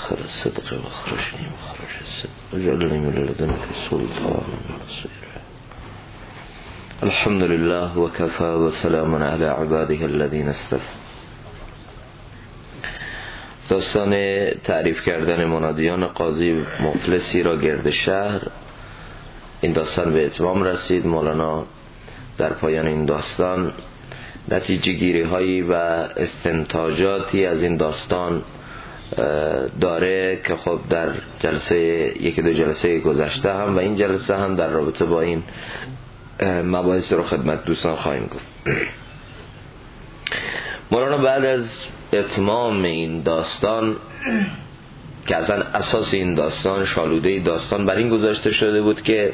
مدخل الصدق واخرجني مخرج الصدق واجعلني من لدنك سلطانا نصيرا. الحمد لله وكفى وسلام على عباده الذين اصطفى. داستان تعریف کردن منادیان قاضی مفلسی را گرد شهر، این داستان به اتمام رسید. مولانا در پایان این داستان نتیجه گیری هایی و استنتاجاتی از این داستان داره که خب در جلسه یکی دو جلسه گذشته هم و این جلسه هم در رابطه با این مباحث رو خدمت دوستان خواهیم گفت. مولانا بعد از اتمام این داستان که اصلا اساس این داستان، شالوده داستان بر این گذاشته شده بود که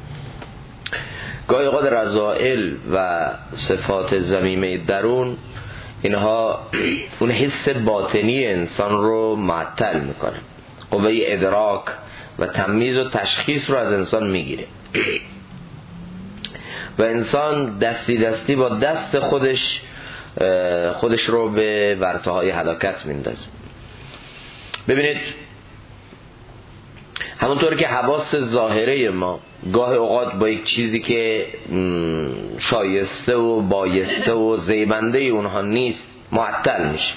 گاهی اوقات رذائل و صفات ذمیمه درون اینها اون حس باطنی انسان رو معطل میکنه، قوه ادراک و تمییز و تشخیص رو از انسان میگیره و انسان دستی دستی با دست خودش رو به ورطه‌های هلاکت میندازه. ببینید همونطور که حواس ظاهره ما گاه اوقات با یک چیزی که شایسته و بایسته و زیبنده اونها نیست معطل میشه.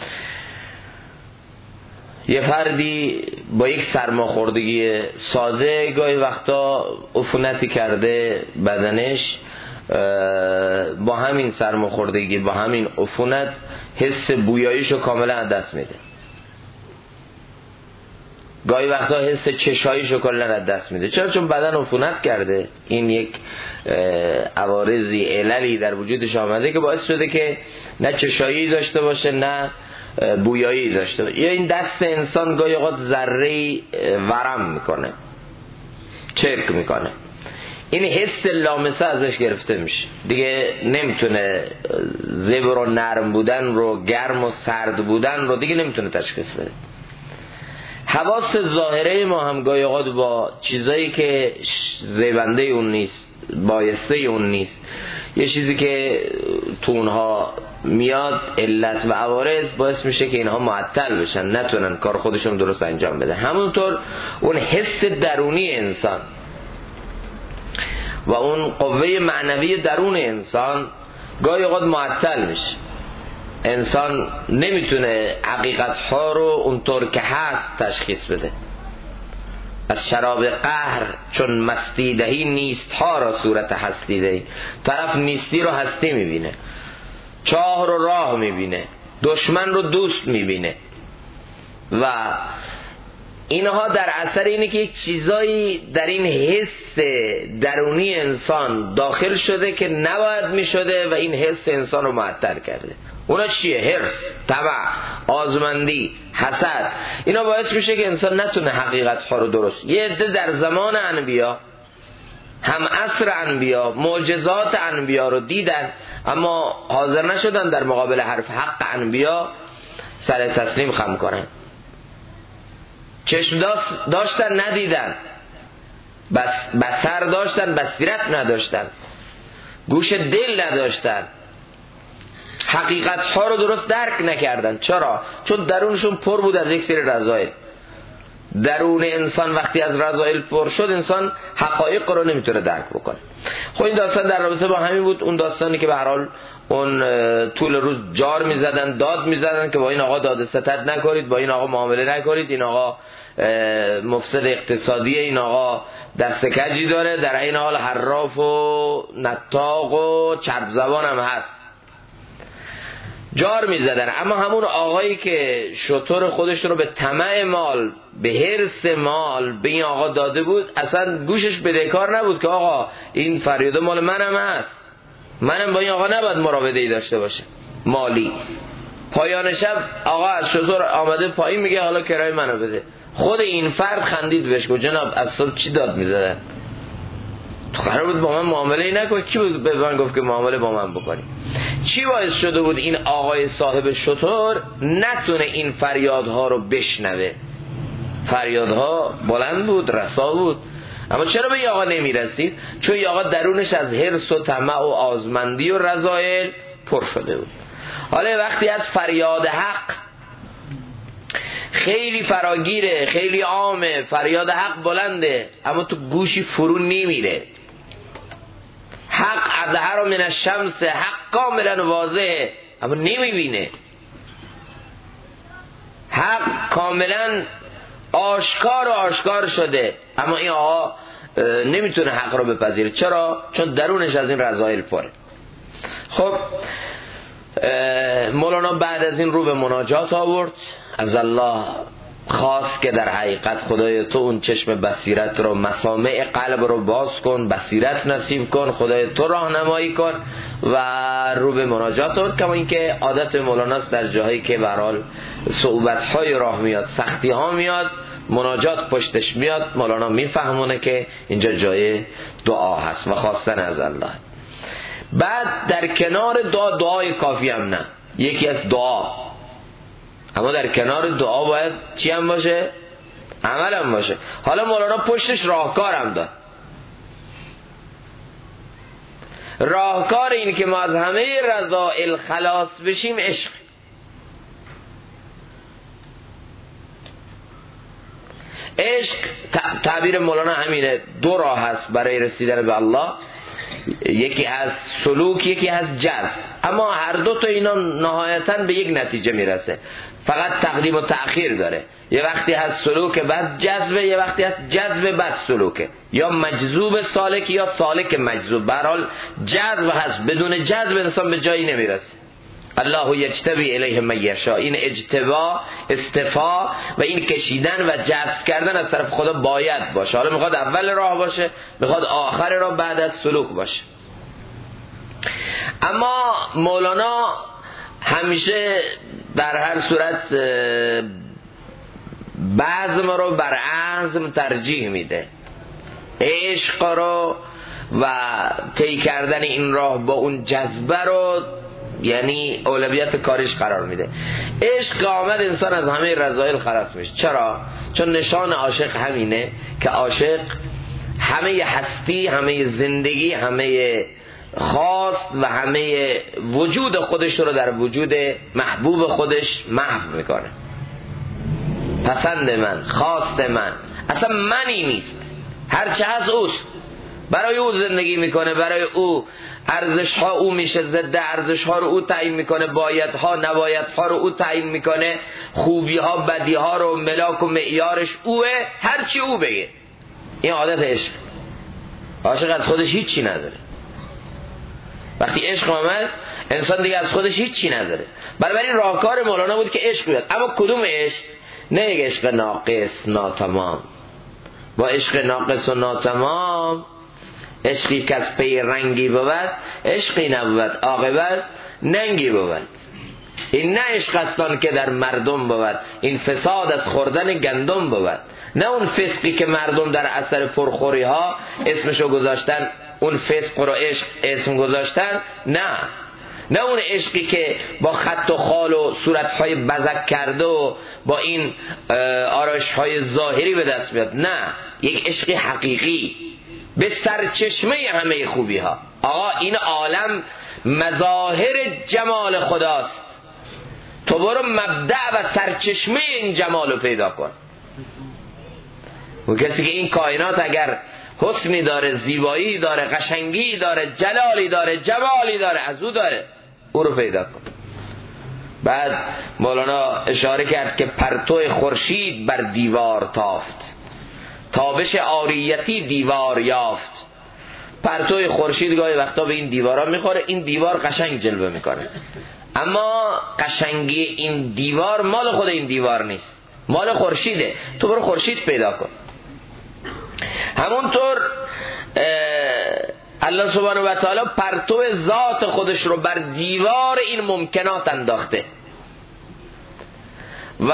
یه فردی با یک سرماخوردگی ساده گاهی وقتا عفونتی کرده بدنش، با همین سرماخوردگی با همین عفونت حس بویاییشو کاملا از دست میده. گاهی وقتا حس چشاییشو کلا از دست میده. چرا؟ چون بدن عفونت کرده. این یک عوارضی عللی در وجودش آمده که باعث شده که نه چشایی داشته باشه نه بویایی داشته باشه. یا این دست انسان گاهی اوقات ذره‌ای ورم میکنه، چرک میکنه، این حس لامسه ازش گرفته میشه، دیگه نمیتونه زبر و نرم بودن رو، گرم و سرد بودن رو دیگه نمیتونه تشخیص بده. حواس ظاهره ما هم گاهی اوقات با چیزایی که زیبنده اون نیست، بایسته اون نیست، یه چیزی که تو اونها میاد علت و عوارض باعث میشه که اینها معطل بشن، نتونن کار خودشون درست انجام بدن. همونطور اون حس درونی انسان و اون قوه معنوی درون انسان گاهی اوقات معطل میشه. انسان نمیتونه حقیقتها رو اونطور که هست تشخیص بده. از شراب قهر چون مستی دهی نیست ها را صورت هستی دهی. طرف نیستی رو هستی میبینه، چاه رو راه میبینه، دشمن رو دوست میبینه و اینها در اثر اینه که یک چیزایی در این حس درونی انسان داخل شده که نباید میشده و این حس انسان رو معطل کرده. اونا چیه؟ حرص، طمع، آزمندی، حسد. اینا باعث میشه که انسان نتونه حقیقت ها رو درست. یه عده در زمان انبیا، هم عصر انبیا، معجزات انبیا رو دیدن اما حاضر نشدن در مقابل حرف حق انبیا سر تسلیم خم کنن. چشم داشتن ندیدن، بصر داشتن بصیرت نداشتن، گوش دل نداشتن، حقیقت ها رو درست درک نکردن. چرا؟ چون درونشون پر بود از یک سری رذائل. درون انسان وقتی از رذائل پر شد انسان حقایق رو نمیتونه درک بکنه. خب این داستان در رابطه با همین بود. اون داستانی که به هر حال اون طول روز جار میزدن، داد میزدن که با این آقا داد ستد نکنید، با این آقا معامله نکنید، این آقا مفسد اقتصادیه، این آقا دست کجی داره، در این حال حراف و نطاق و چرب زبان هم هست. جار میزدن. اما همون آقایی که شطور خودش رو به طمع مال، به حرص مال به این آقا داده بود، اصلا گوشش بدهکار نبود که آقا این فریاد مال منم هست، منم با این آقا نباید مراوده‌ای داشته باشه مالی. پایان شب آقا از شطور آمده پایین میگه حالا کرایه منو بده. خود این فرد خندید بهش گفت جناب از صبح چی داد میزدن؟ تو قرار بود با من معامله نکنی؟ کی بود به من گفت که معامله با من بکنی؟ چی باعث شده بود این آقای صاحب شطور نتونه این فریادها رو بشنوه؟ فریادها بلند بود، رسا بود، اما چرا به این آقا نمیرسید؟ چون این آقا درونش از حرص و طمع و آزمندی و رذائل پر شده بود. حالا وقتی از فریاد حق خیلی فراگیره، خیلی عامه، فریاد حق بلنده، اما تو گوشی فرو نمیره. حق اظهر من الشمس، حق کاملا واضحه اما نمیبینه. حق کاملا آشکار شده اما این آقا نمیتونه حق رو بپذیره. چرا؟ چون درونش از این رذایل پره. خب مولانا بعد از این رو به مناجات آورد، از الله خواست که در حقیقت خدای تو اون چشم بصیرت رو، مسامع قلب رو باز کن، بصیرت نصیب کن، خدای تو راهنمایی کن و رو به مناجات آورد. کما اینکه عادت مولاناست در جاهایی که به هر حال صعوبت‌های راه میاد، سختی‌ها میاد، مناجات پشتش میاد، مولانا میفهمونه که اینجا جای دعا هست و خواستن از الله. بعد در کنار دعای کافی هم نه، یکی از دعا، اما در کنار دعا باید چی هم باشه؟ عمل هم باشه. حالا مولانا پشتش راهکار هم داد. راهکار این که ما از همه رذائل خلاص بشیم عشق. عشق تعبیر مولانا همینه، دو راه هست برای رسیدن به الله، یکی از سلوک، یکی از جذب، اما هر دو تا اینا نهایتاً به یک نتیجه میرسه، فقط تقدیم و تأخیر داره. یه وقتی از سلوک بعد جذب، یه وقتی از جذب بعد سلوکه، یا مجذوب سالک یا سالک مجذوب. به هر حال جذب هست، بدون جذب انسان به جایی نمیرسه. الله یجتبی الیه من یشاء، این اجتبا، استفا و این کشیدن و جذب کردن از طرف خدا باید باشه. حالا میخواد اول راه باشه، میخواد آخر راه بعد از سلوک باشه. اما مولانا همیشه در هر صورت بزم رو بر عزم ترجیح میده. عشق رو و طی کردن این راه با اون جذبه رو یعنی اولویت کارش قرار میده. عشق آمد انسان از همه رذایل خلاص میشه. چرا؟ چون نشان عاشق همینه که عاشق همه هستی، همه زندگی، همه خواست و همه وجود خودش رو در وجود محبوب خودش محو میکنه. پسند من، خواست من، اصلا منی نیست، هرچه هست اوست، برای او زندگی میکنه، برای او ارزش ها او میشه، ضد ارزش ها رو او تعیین میکنه، باید ها نباید ها رو او تعیین میکنه، خوبی ها بدی ها رو ملاک و معیارش اوه، هرچی او بگه. این عادت عشق. عاشق از خودش هیچی نداره. وقتی عشق آمد انسان دیگه از خودش هیچی نداره. بنابراین راهکار مولانا بود که عشق بیاد. اما کدوم عشق؟ نه یک عشق ناقص ناتمام. با عشق ناقص و ناتمام، عشقی که از پی رنگی بود عشقی نبود، عاقبت ننگی بود. این نه عشق استان که در مردم بود، این فساد از خوردن گندم بود. نه اون فسقی که مردم در اثر پرخوری ها اسمشو گذاشتن، اون فسق رو عشق اسم گذاشتن. نه اون عشقی که با خط و خال و صورتهای بزک کرده و با این آرایش‌های ظاهری به دست بیاد. نه، یک عشقی حقیقی به سرچشمه همه خوبی ها. آقا این عالم مظاهر جمال خداست، تو برو مبدأ و سرچشمه این جمال رو پیدا کن. اون کسی که این کائنات اگر حسنی داره، زیبایی داره، قشنگی داره، جلالی داره، جمالی داره، از او داره، او رو پیدا کن. بعد مولانا اشاره کرد که پرتو خورشید بر دیوار تافت، تابش عاریتی دیوار یافت. پرتو خورشید گاهی وقتا به این دیوارا میخوره، این دیوار قشنگ جلوه میکنه، اما قشنگی این دیوار مال خود این دیوار نیست، مال خورشیده. تو برو خورشید پیدا کن. همونطور الله سبحانه و تعالی پرتو ذات خودش رو بر دیوار این ممکنات انداخته و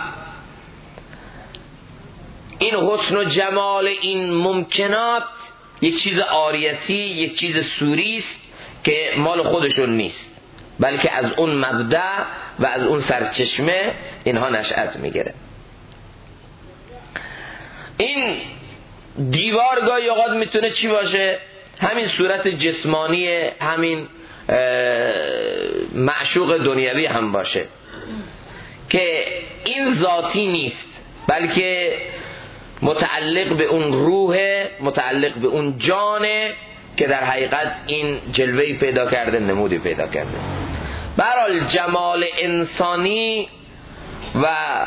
این حسن و جمال این ممکنات یک چیز عاریتی، یک چیز سوری است که مال خودشون نیست، بلکه از اون مبدأ و از اون سرچشمه اینها نشأت میگیره. این دیوار گاهی اوقات میتونه چی باشه؟ همین صورت جسمانی همین معشوق دنیوی هم باشه که این ذاتی نیست، بلکه متعلق به اون روح، متعلق به اون جانه که در حقیقت این جلوه‌ای پیدا کرده، نمودی پیدا کرده. به هر حال جمال انسانی و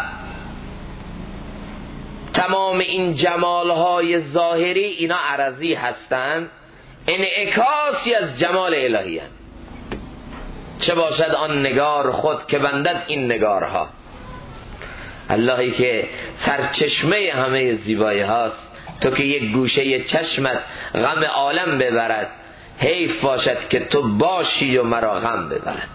تمام این جمالهای ظاهری اینا عرضی هستند، انعکاسی از جمال الهی هستند. چه باشد آن نگار خود که بندد این نگارها. اللهی که سرچشمه همه زیبایی هاست، تو که یک گوشه چشمت غم عالم ببرد، حیف باشد که تو باشی و مرا غم ببرد.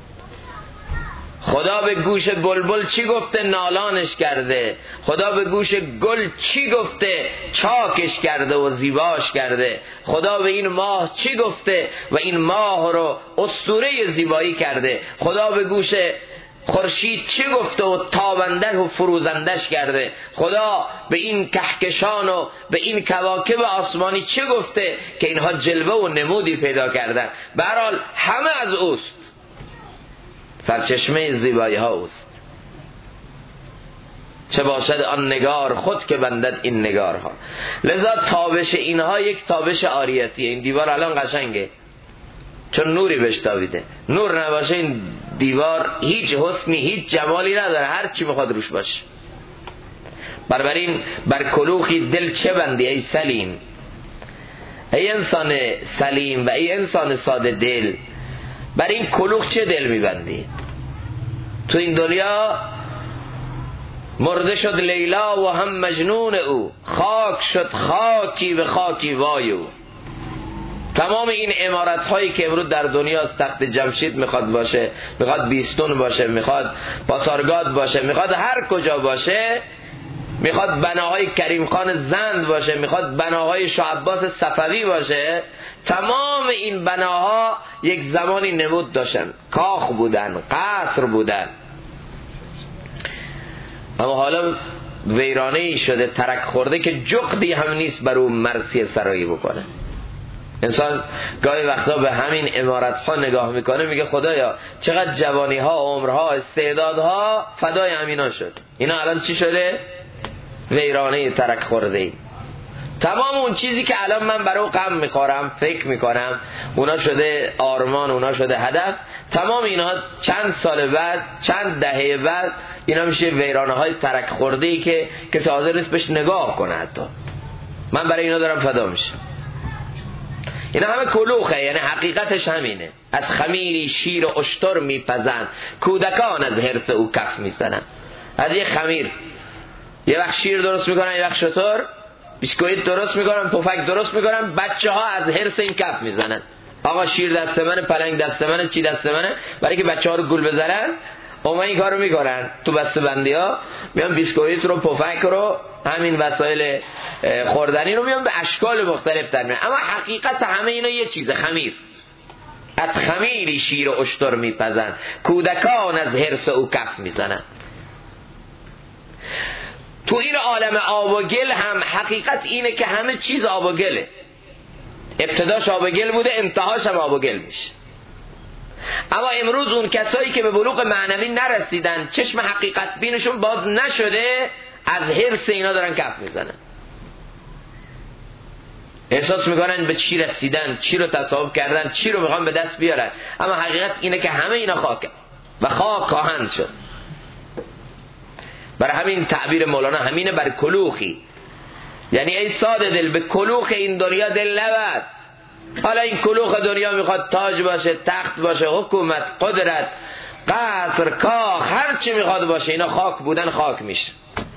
خدا به گوش بلبل چی گفته؟ نالانش کرده. خدا به گوش گل چی گفته؟ چاکش کرده و زیباش کرده. خدا به این ماه چی گفته؟ و این ماه رو اسطوره زیبایی کرده. خدا به گوش خورشید چی گفته و تابنده و فروزندش کرده. خدا به این کهکشان و به این کواکب آسمانی چی گفته که اینها جلوه و نمودی پیدا کردن. به هر حال همه از اوست، سرچشمه زیبایی ها اوست. چه باشد آن نگار خود که بندد این نگارها. لذا تابش اینها یک تابش عاریتیه. این دیوار الان قشنگه چون نوری بهش تابیده. نور نباشه این دیوار هیچ حسنی، هیچ جمالی نداره، هر چی میخواد روش باشه. بنابراین بر کلوخی دل چه بندی ای سلیم، ای انسان سلیم و ای انسان ساده دل، بر این کلوخ چه دل میبندی؟ تو این دنیا مرده شد لیلا و هم مجنون او، خاک شد خاکی به خاکی وایو. تمام این عمارت هایی که امروز در دنیا تخت جمشید میخواد باشه، میخواد بیستون باشه، میخواد پاسارگاد باشه، میخواد هر کجا باشه، میخواد بناهای کریم خان زند باشه، میخواد بناهای شاه عباس صفوی باشه، تمام این بناها یک زمانی نمود داشتن، کاخ بودن، قصر بودن، اما حالا ویرانه‌ای شده، ترک خورده که جغدی هم نیست بر اون مرسی سرایی بکنه. انسان گاهی وقتا به همین عمارت ها نگاه میکنه، میگه خدایا چقدر جوانی ها، عمرها، استعدادها فدای همینا شد، اینا الان چی شده؟ ویرانه، ترک خورده. تمام اون چیزی که الان من برای غم میخورم، فکر میکنم اونا شده آرمان، اونا شده هدف، تمام اینا چند سال بعد، چند دهه بعد اینا میشه ویرانه های ترک خورده ای که کسی حاضر نیست بهش نگاه کنه. حتی من برای اینا دارم فدا میشم. اینا همه کلوخه، یعنی حقیقتش همینه. از خمیری شیر و اشتر میپزن، کودکان از حرص او کف میزنن. از یه خمیر یه وقت شیر درست میکنن، یه وقت شتر، بیسکویت درست میکنن، پفک درست میکنن، بچه ها از حرص این کف میزنن. آقا شیر دست منه، پلنگ دست منه، چی دست منه، برای که بچه ها رو گول بزنن اونا این کارو میکنن. تو بسته بندی ها میان بیسکویت رو، پفک رو، همین وسایل خوردنی رو میان به اشکال مختلف در میان. اما حقیقت همه اینا یه چیزه، خمیر. از خمیری شیر و اشتر میپزن، کودکان از حرص او کف میزنن. تو این عالم آب و گل هم حقیقت اینه که همه چیز آب و گله. ابتداش آب و گل بوده، انتهاش هم آب و گل میشه. اما امروز اون کسایی که به بلوغ معنوی نرسیدن، چشم حقیقت بینشون باز نشده، از حرص اینا دارن کف میزنن. احساس میکنن به چی رسیدن، چی رو تصاحب کردن، چی رو میخوان به دست بیارن. اما حقیقت اینه که همه اینا خاکه و خاک خواهند شد. برای همین تعبیر مولانا همینه، بر کلوخی، یعنی ای ساده دل به کلوخ این دنیا دل نبر. حالا این کلوخ دنیا میخواد تاج باشه، تخت باشه، حکومت، قدرت، قصر، کاخ، هر چی میخواد باشه، اینا خاک بودن خاک میشه.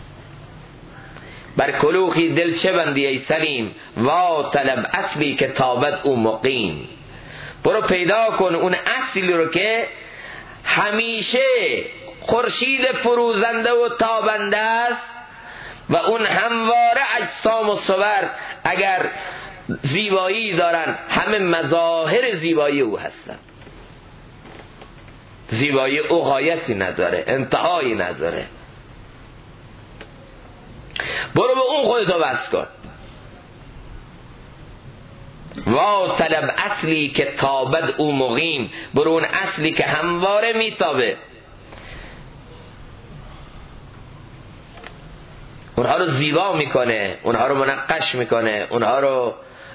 بر کلوخی دل چه بندی ای سلیم، وا طلب اصلی که تابد او مقیم. برو پیدا کن اون اصلی رو که همیشه خورشید فروزنده و تابنده است و اون همواره اجسام و صور اگر زیبایی دارن همه مظاهر زیبایی او هستن. زیبایی او غایتی نداره، انتهایی نداره. برو به اون خودتو بس کن. وا طلب اصلی که تابد او مقیم. برو اون اصلی که همواره میتابه. اونها رو زیبا میکنه، اونها رو منقش میکنه، اونها رو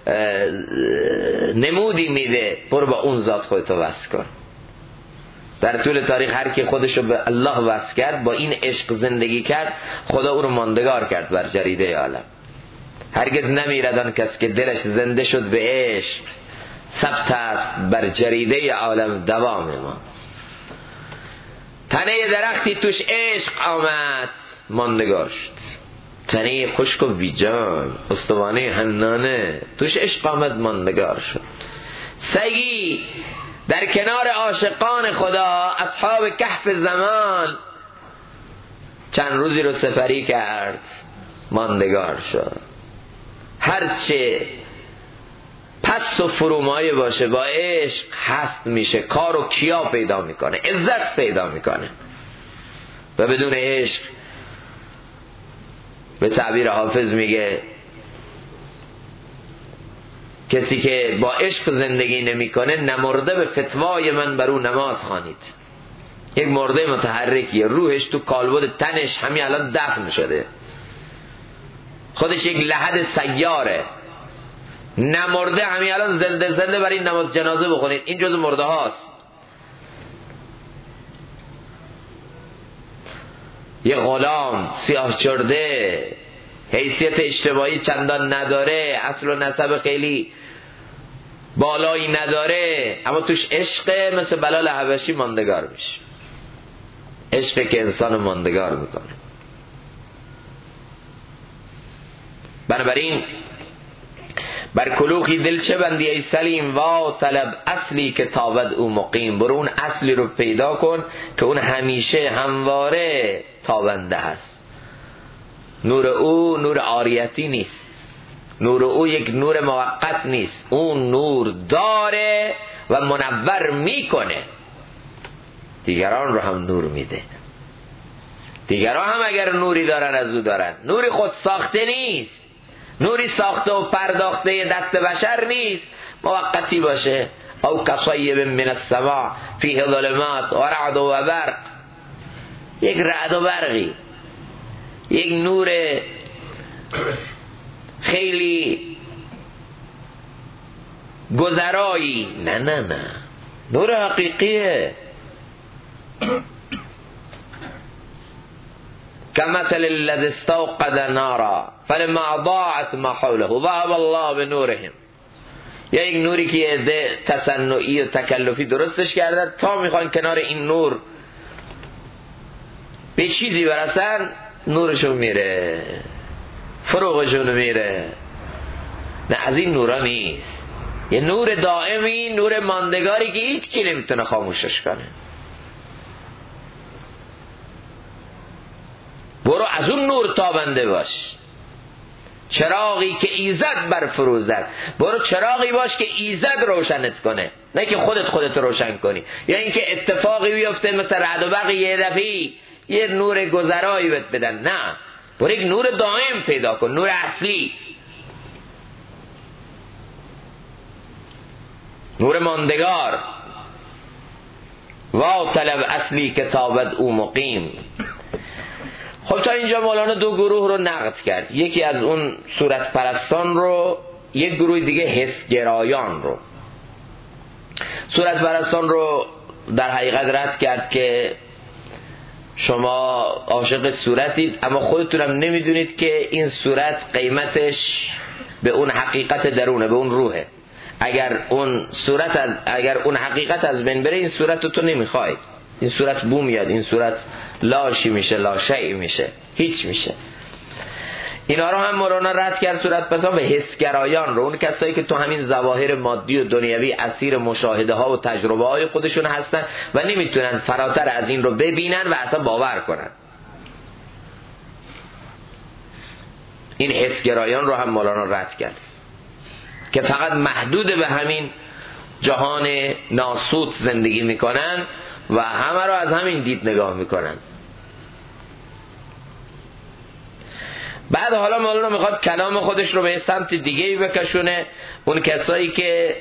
نمودی میده. برو با اون ذات خودتو وصل کن. در طول تاریخ هر کی خودشو به الله وصل کرد، با این عشق زندگی کرد، خدا او رو ماندگار کرد بر جریده عالم. هرگز نمیرد آن کس که دلش زنده شد به عشق، ثبت است بر جریده عالم دوام ما. تنه درختی توش عشق آمد ماندگار شد. تنه خشک و بیجان استوانه حنانه توش عشق آمد ماندگار شد. سگی در کنار عاشقان خدا، اصحاب کهف زمان، چند روزی رو سپری کرد ماندگار شد. هرچه پس و فرومایه باشه با عشق هست میشه، کار و کیا پیدا میکنه، عزت پیدا میکنه. و بدون عشق به تعبیر حافظ میگه کسی که با عشق زندگی نمیکنه نمرده به فتوای من بر او نماز خوانید. یک مرده متحرکیه، روحش تو کالبد تنش همین الان دفن شده، خودش یک لحد سیاره، نمرده همین الان زنده زنده برای نماز جنازه بخونید. این جز مرده هاست. یه غلام سیاه چرده، حیثیت اجتماعی چندان نداره، اصل و نسب خیلی بالایی نداره، اما توش عشق مثل بلال حبشی ماندگار میشه. عشق که انسان ماندگار میکنه. بنابراین بر کلوخی دل چه بندی ای سلیم، وا طلب اصلی که تابد او مقیم. برو اون اصلی رو پیدا کن که اون همیشه همواره تابنده هست. نور او نور عاریتی نیست، نور او یک نور موقت نیست، اون نور داره و منور میکنه، دیگران رو هم نور میده. دیگران هم اگر نوری دارن از او دارن. نوری خود ساخته نیست، نوری ساخته و پرداخته دست بشر نیست، موقتی باشه. او کصیب من السماء فیه ظلمات و رعد و برق، یک رعد و برقی، یک نور خیلی گذرایی، نه نور حقیقیه. كمثل الذي استوقد نارا فلما اضاعت ما حوله ذهب الله بنورهم. یا یک نوری که تصنعی و تکلفی درستش کردن، تا میخوان کنار این نور به چیزی برسن نورشون میره، فروغشون میره. نه، از این نورا نیست. یه نور دائمی، نور ماندگاری که هیچ کی نمیتونه خاموشش کنه. برو از اون نور تابنده باش. چراغی که ایزد برفروزد، برو چراغی باش که ایزد روشنت کنه، نه که خودت روشن کنی. یا اینکه اتفاقی بیفته مثل رعد و برق یه دفعی یه نور گذرایی بهت بدن. نه، برو یک نور دائم پیدا کن، نور اصلی، نور ماندگار. وا طلب اصلی که تابد او مقیم. خب تا اینجا مولانا دو گروه رو نقد کرد. یکی از اون صورت پرستان رو، یک گروه دیگه حسگرایان رو. صورت پرستان رو در حقیقت رد کرد که شما عاشق صورتید اما خودتونم نمیدونید که این صورت قیمتش به اون حقیقت درونه، به اون روحه. اگر اون حقیقت از بین بره، این صورت رو تو نمیخوای. این صورت بو میاد، این صورت لاشی میشه، لاشی میشه، هیچ میشه. اینا رو هم مولانا رد کرد. صورت پسا به حسگرایان رو، اون کسایی که تو همین ظواهر مادی و دنیوی اسیر مشاهده ها و تجربه های خودشون هستن و نمیتونن فراتر از این رو ببینن و اصلا باور کنن. این حسگرایان رو هم مولانا رد کرد که فقط محدود به همین جهان ناسوت زندگی میکنن و همه رو از همین دید نگاه میکنن. بعد حالا مولانا میخواد کلام خودش رو به سمت دیگه‌ای بکشونه. اون کسایی که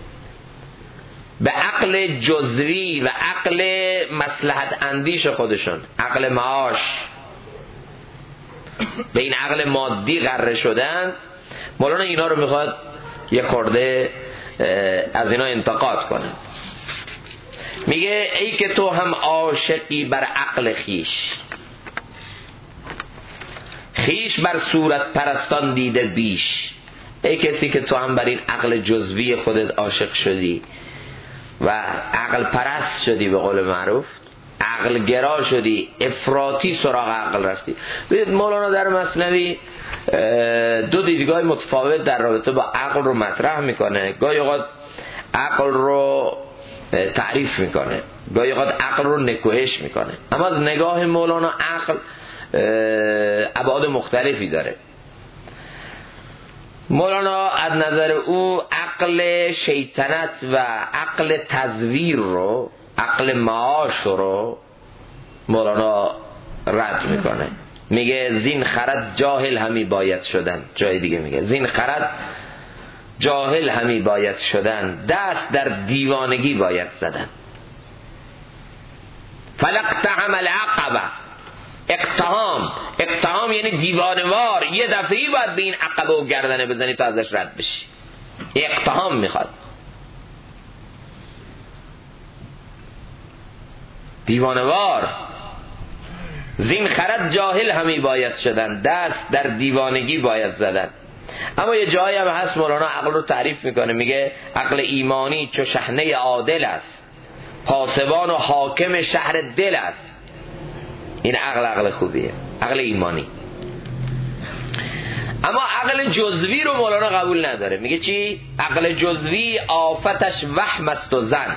به عقل جزوی و عقل مصلحت اندیش خودشون، عقل معاش، به این عقل مادی غره شدن، مولانا اینا رو میخواد یه خورده از اینا انتقاد کنه. میگه ای که تو هم عاشقی بر عقل خیش، خیش بر صورت پرستان دیده بیش. ای کسی که تو هم بر این عقل جزوی خودت عاشق شدی و عقل پرست شدی، به قول معروف عقل گرا شدی، افراطی سراغ عقل رفتی. ببینید مولانا در مثنوی دو دیدگاه متفاوت در رابطه با عقل رو مطرح میکنه. گاهی اوقات عقل رو تعریف میکنه، گاهی اوقات عقل رو نکوهش میکنه. اما از نگاه مولانا عقل ابعاد مختلفی داره. مولانا از نظر او عقل شیطنت و عقل تزویر رو، عقل معاش رو مولانا رد میکنه. میگه زین خرد جاهل همی باید شدن. جای دیگه میگه زین خرد جاهل همی باید شدن، دست در دیوانگی باید زدن. فلقتحم العقبه، اقتحام یعنی دیوانوار، یه دفعی باید به این عقبه و گردنه بزنی تا ازش رد بشی. اقتحام میخواد، دیوانوار. زین خرد جاهل همی باید شدن، دست در دیوانگی باید زدن. اما یه جایی هم هست مولانا عقل رو تعریف میکنه، میگه عقل ایمانی چو شحنه عادل است، پاسبان و حاکم شهر دل است. این عقل خوبیه، عقل ایمانی. اما عقل جزوی رو مولانا قبول نداره. میگه چی؟ عقل جزوی آفتش وهم است و زن.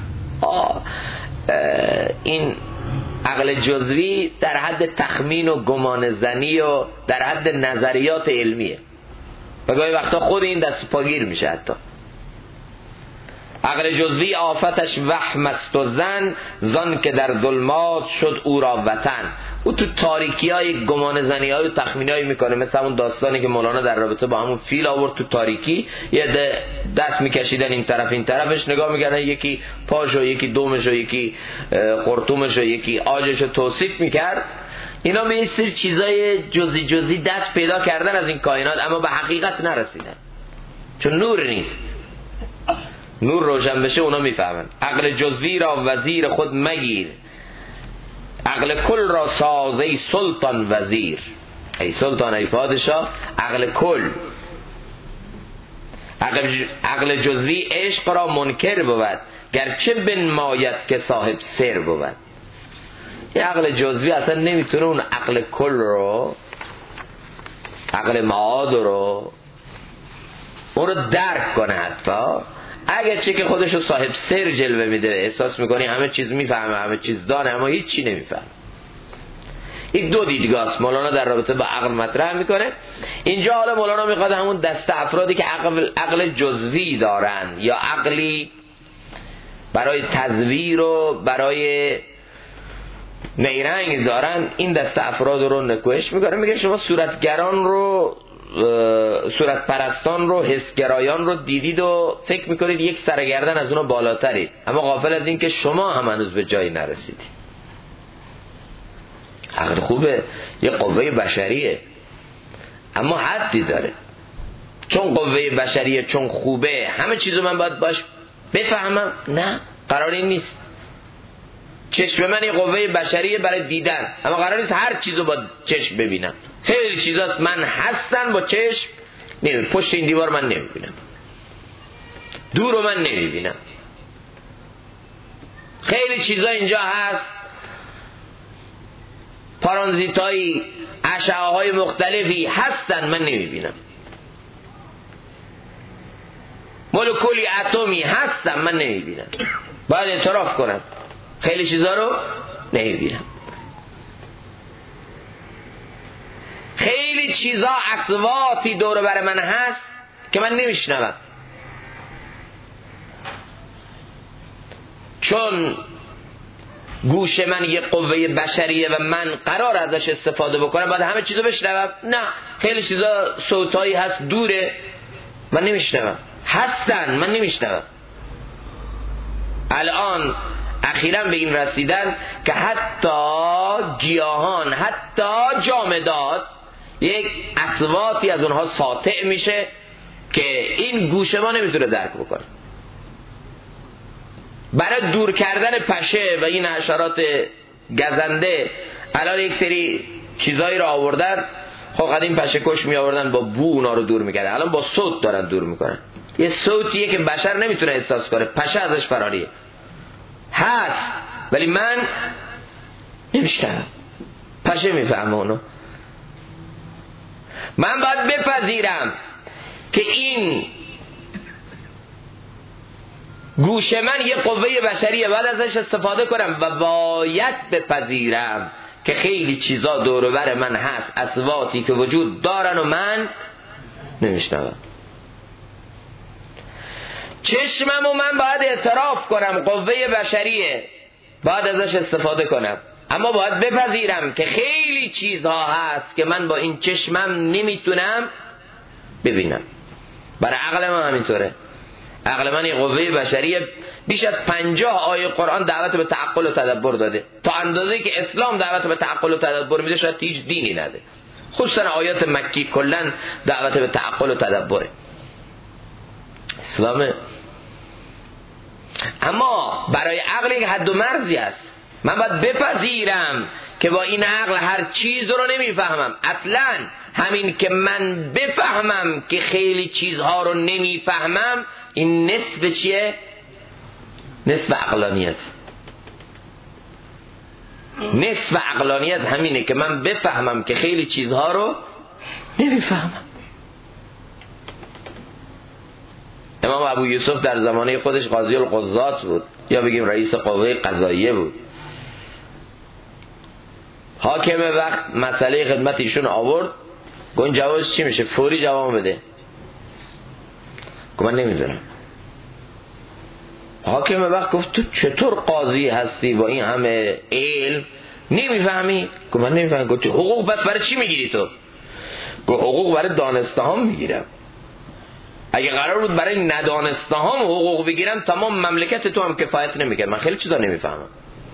این عقل جزوی در حد تخمین و گمان زنی و در حد نظریات علمیه و گاهی وقتا خود این دست پاگیر میشه. حتی عقل جزوی آفتش وهم است و زن، زان که در ظلمات شد او را وطن. او تو تاریکی های گمان زنی های و تخمین های میکنه، مثل همون داستانی که مولانا در رابطه با همون فیل آورد تو تاریکی. یه دست میکشیدن این طرف این طرفش، نگاه میکردن یکی پاشو، یکی دومشو، یکی خرطومشو، یکی آجشو توصیف میکرد. اینا به یه سری چیزای جزئی دست پیدا کردن از این کائنات، اما به حقیقت نرسیدن چون نور نیست. نور روشن بشه اونا میفهمن. عقل جزوی را وزیر خود مگیر، عقل کل را ساز ای سلطان وزیر. ای سلطان، ای پادشاه، عقل کل. عقل جزوی عشق را منکر بود، گرچه بنماید که صاحب سر بود. این عقل جزوی اصلا نمیتونه اون عقل کل رو، عقل معاد رو، اون رو درک کنه. حتی اگرچه که خودش رو صاحب سر جلوه میده، احساس میکنی همه چیز میفهمه، همه چیز دانه، اما هیچ چی نمیفهمه. این دو دیدگاه مولانا در رابطه با عقل مطرح میکنه. اینجا حالا مولانا میخواد همون دسته افرادی که عقل جزوی دارن یا عقلی برای تزویر و برای نیرنگ دارن، این دسته افراد رو نکوهش میکنه. میگه شما صورتگران رو، صورت پرستان رو، حسگرایان رو دیدید و فکر میکنید یک سرگردن از اونا بالاترید، اما غافل از این که شما هم هنوز به جایی نرسیدید. عقل خوبه، یه قوه بشریه، اما حدی داره. چون قوه بشریه، چون خوبه، همه چیزو من باید باش بفهمم؟ نه، قرار این نیست. چشم من یه قوه بشریه برای دیدن، اما قرار نیست هر چیزو با چشم ببینم. خیلی چیزاست من هستن با چشم نمیبینم، پشت این دیوار من نمیبینم، دور رو من نمیبینم. خیلی چیزا اینجا هست، پارانزیتایی، اشعه های مختلفی هستن، من نمیبینم. مولکولی اتمی هستن، من نمیبینم. باید اعتراف کنم خیلی چیزا رو نمیبینم. خیلی چیزا، اصواتی دور بر من هست که من نمیشنوم، چون گوش من یه قوه بشریه و من قرار ازش استفاده بکنم باید همه چیزو بشنوم. نه، خیلی چیزا صوتایی هست دوره، من نمیشنوم. هستن، من نمیشنوم. الان اخیراً به این رسیدن که حتی گیاهان، حتی جامدات یک اصواتی از اونها ساطع میشه که این گوش ما نمیتونه درک بکنه. برای دور کردن پشه و این حشرات گزنده الان یک سری چیزایی رو آوردن. خب قدیم پشه کش می آوردن با بو اونا رو دور میکردن، الان با صوت دارن دور میکنن. یه صوتیه که بشر نمیتونه احساس کنه، پشه ازش فراریه هست ولی من نمیشنم، پشه میفهمه اونو. من باید بپذیرم که این گوش من یه قوه بشریه، باید ازش استفاده کنم و باید بپذیرم که خیلی چیزا دور و بر من هست، اصواتی که وجود دارن و من نمیشنوم. چشمم و من باید اعتراف کنم قوه بشریه، باید ازش استفاده کنم، اما باید بپذیرم که خیلی چیزها هست که من با این چشمم نمیتونم ببینم. برای عقل من همینطوره. عقل من این قوه بشریه بیش از 50 آیه قرآن دعوت به تعقل و تدبر داده، تا اندازه‌ای که اسلام دعوت به تعقل و تدبر میده شاید هیچ دینی نده. خصوصا آیات مکی کلا دعوت به تعقل و تدبره اسلامه. اما برای عقل یک حد و مرزی است. من باید بپذیرم که با این عقل هر چیز رو نمیفهمم. اصلا همین که من بفهمم که خیلی چیزها رو نمیفهمم، این نسب چیه؟ نسب عقلانیت. نسب عقلانیت همینه که من بفهمم که خیلی چیزها رو نمیفهمم. امام ابو یوسف در زمانه خودش قاضی القضات بود، یا بگیم رئیس قوه قضاییه بود. حاکم وقت مسئله خدمت ایشون آورد، گفت جواز چی میشه؟ فوری جواب بده. گفت من نمیدونم. حاکم وقت گفت تو چطور قاضی هستی با این همه علم نمیفهمی؟ گفت من نمیفهمم. گفت حقوق بس برای چی میگیری تو؟ گفت حقوق برای دانسته هم میگیرم. اگه قرار بود برای ندانسته هم حقوق بگیرم تمام مملکت تو هم کفایت نمیکرد. من خیلی چیزا نمیفهمم.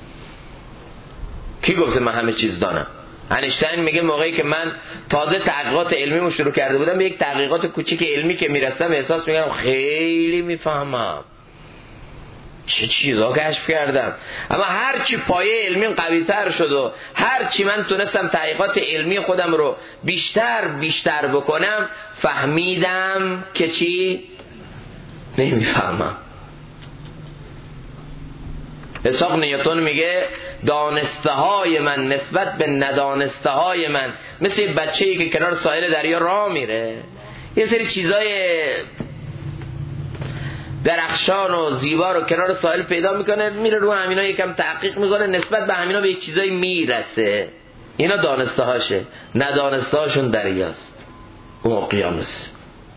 کی گفته من همه چیز دانم؟ انیشتین میگه موقعی که من تازه تحقیقات علمیمو شروع کرده بودم، به یک تحقیقات کوچیک علمی که میرسم احساس میکردم خیلی میفهمم، چه چیزا کشف کردم. اما هرچی پایه علمیم قوی تر شد و هرچی من تونستم تحقیقات علمی خودم رو بیشتر بکنم، فهمیدم که چی؟ نمیفهمم. اسحاق نیوتن میگه دانسته های من نسبت به ندانسته های من مثل بچه‌ای که کنار ساحل دریا راه میره، یه سری چیزای درخشان و زیبا رو کنار ساحل پیدا میکنه، میره رو همینا یکم تحقیق میکنه، نسبت به همینا به یک چیزایی میرسه. اینا دانسته هاشه، ندانسته هاشون دریاست، اون اقیانوس.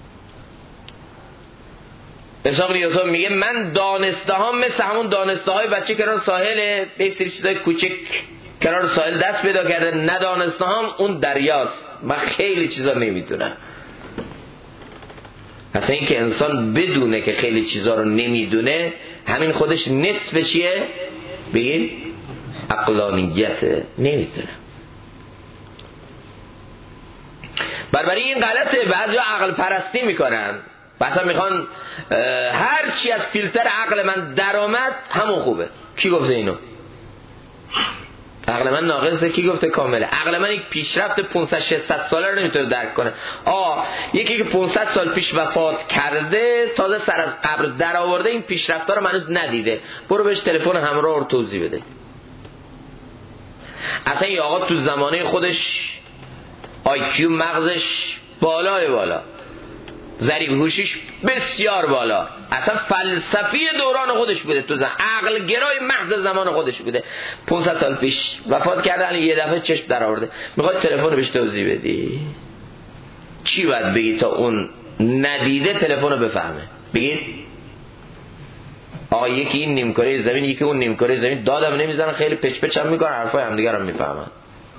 اسحاق نیوتن میگه من دانسته ها مثل همون دانسته های بچه کنار ساحل، به یک سری چیزای کوچک کنار ساحل دست پیدا کرده، ندانسته هم اون دریاست. من خیلی چیزا نمیدونم. اصلا این که انسان بدونه که خیلی چیزا رو نمیدونه، همین خودش نصف چیه؟ بگید عقلانیت. نمیدونه. برای این غلطه، بعضی عقل پرستی میکنن، مثلا میخوان هر چی از فیلتر عقل من در آمد همون خوبه. کی گفته اینو؟ عقل من ناقصه. کی گفته کامله؟ عقل من یک پیشرفت 500 600 ساله رو نمیتونه درک کنه. یکی که 500 سال پیش وفات کرده، تازه سر از قبر در آورده، این پیشرفت‌ها رو هنوز ندیده. برو بهش تلفن همراه رو توضیح بده. اصلا این آقا تو زمانه خودش IQ مغزش بالای بالا، ضریب هوشیش بسیار بالا، اصلا فلسفی دوران خودش بوده، تو عقل گرای محض زمان خودش بوده. 500 سال پیش وفات کرده، الان یه دفعه چشم در آورده، میخواد تلفن بهش توضیح بدی. چی باید بگی تا اون ندیده تلفن رو بفهمه؟ بگید آقا یکی این نیمکره زمین، یکی اون نیمکره زمین، دادم نمیزنن، خیلی پچ پچ هم میکنن، حرفای همدیگر هم میفهمن.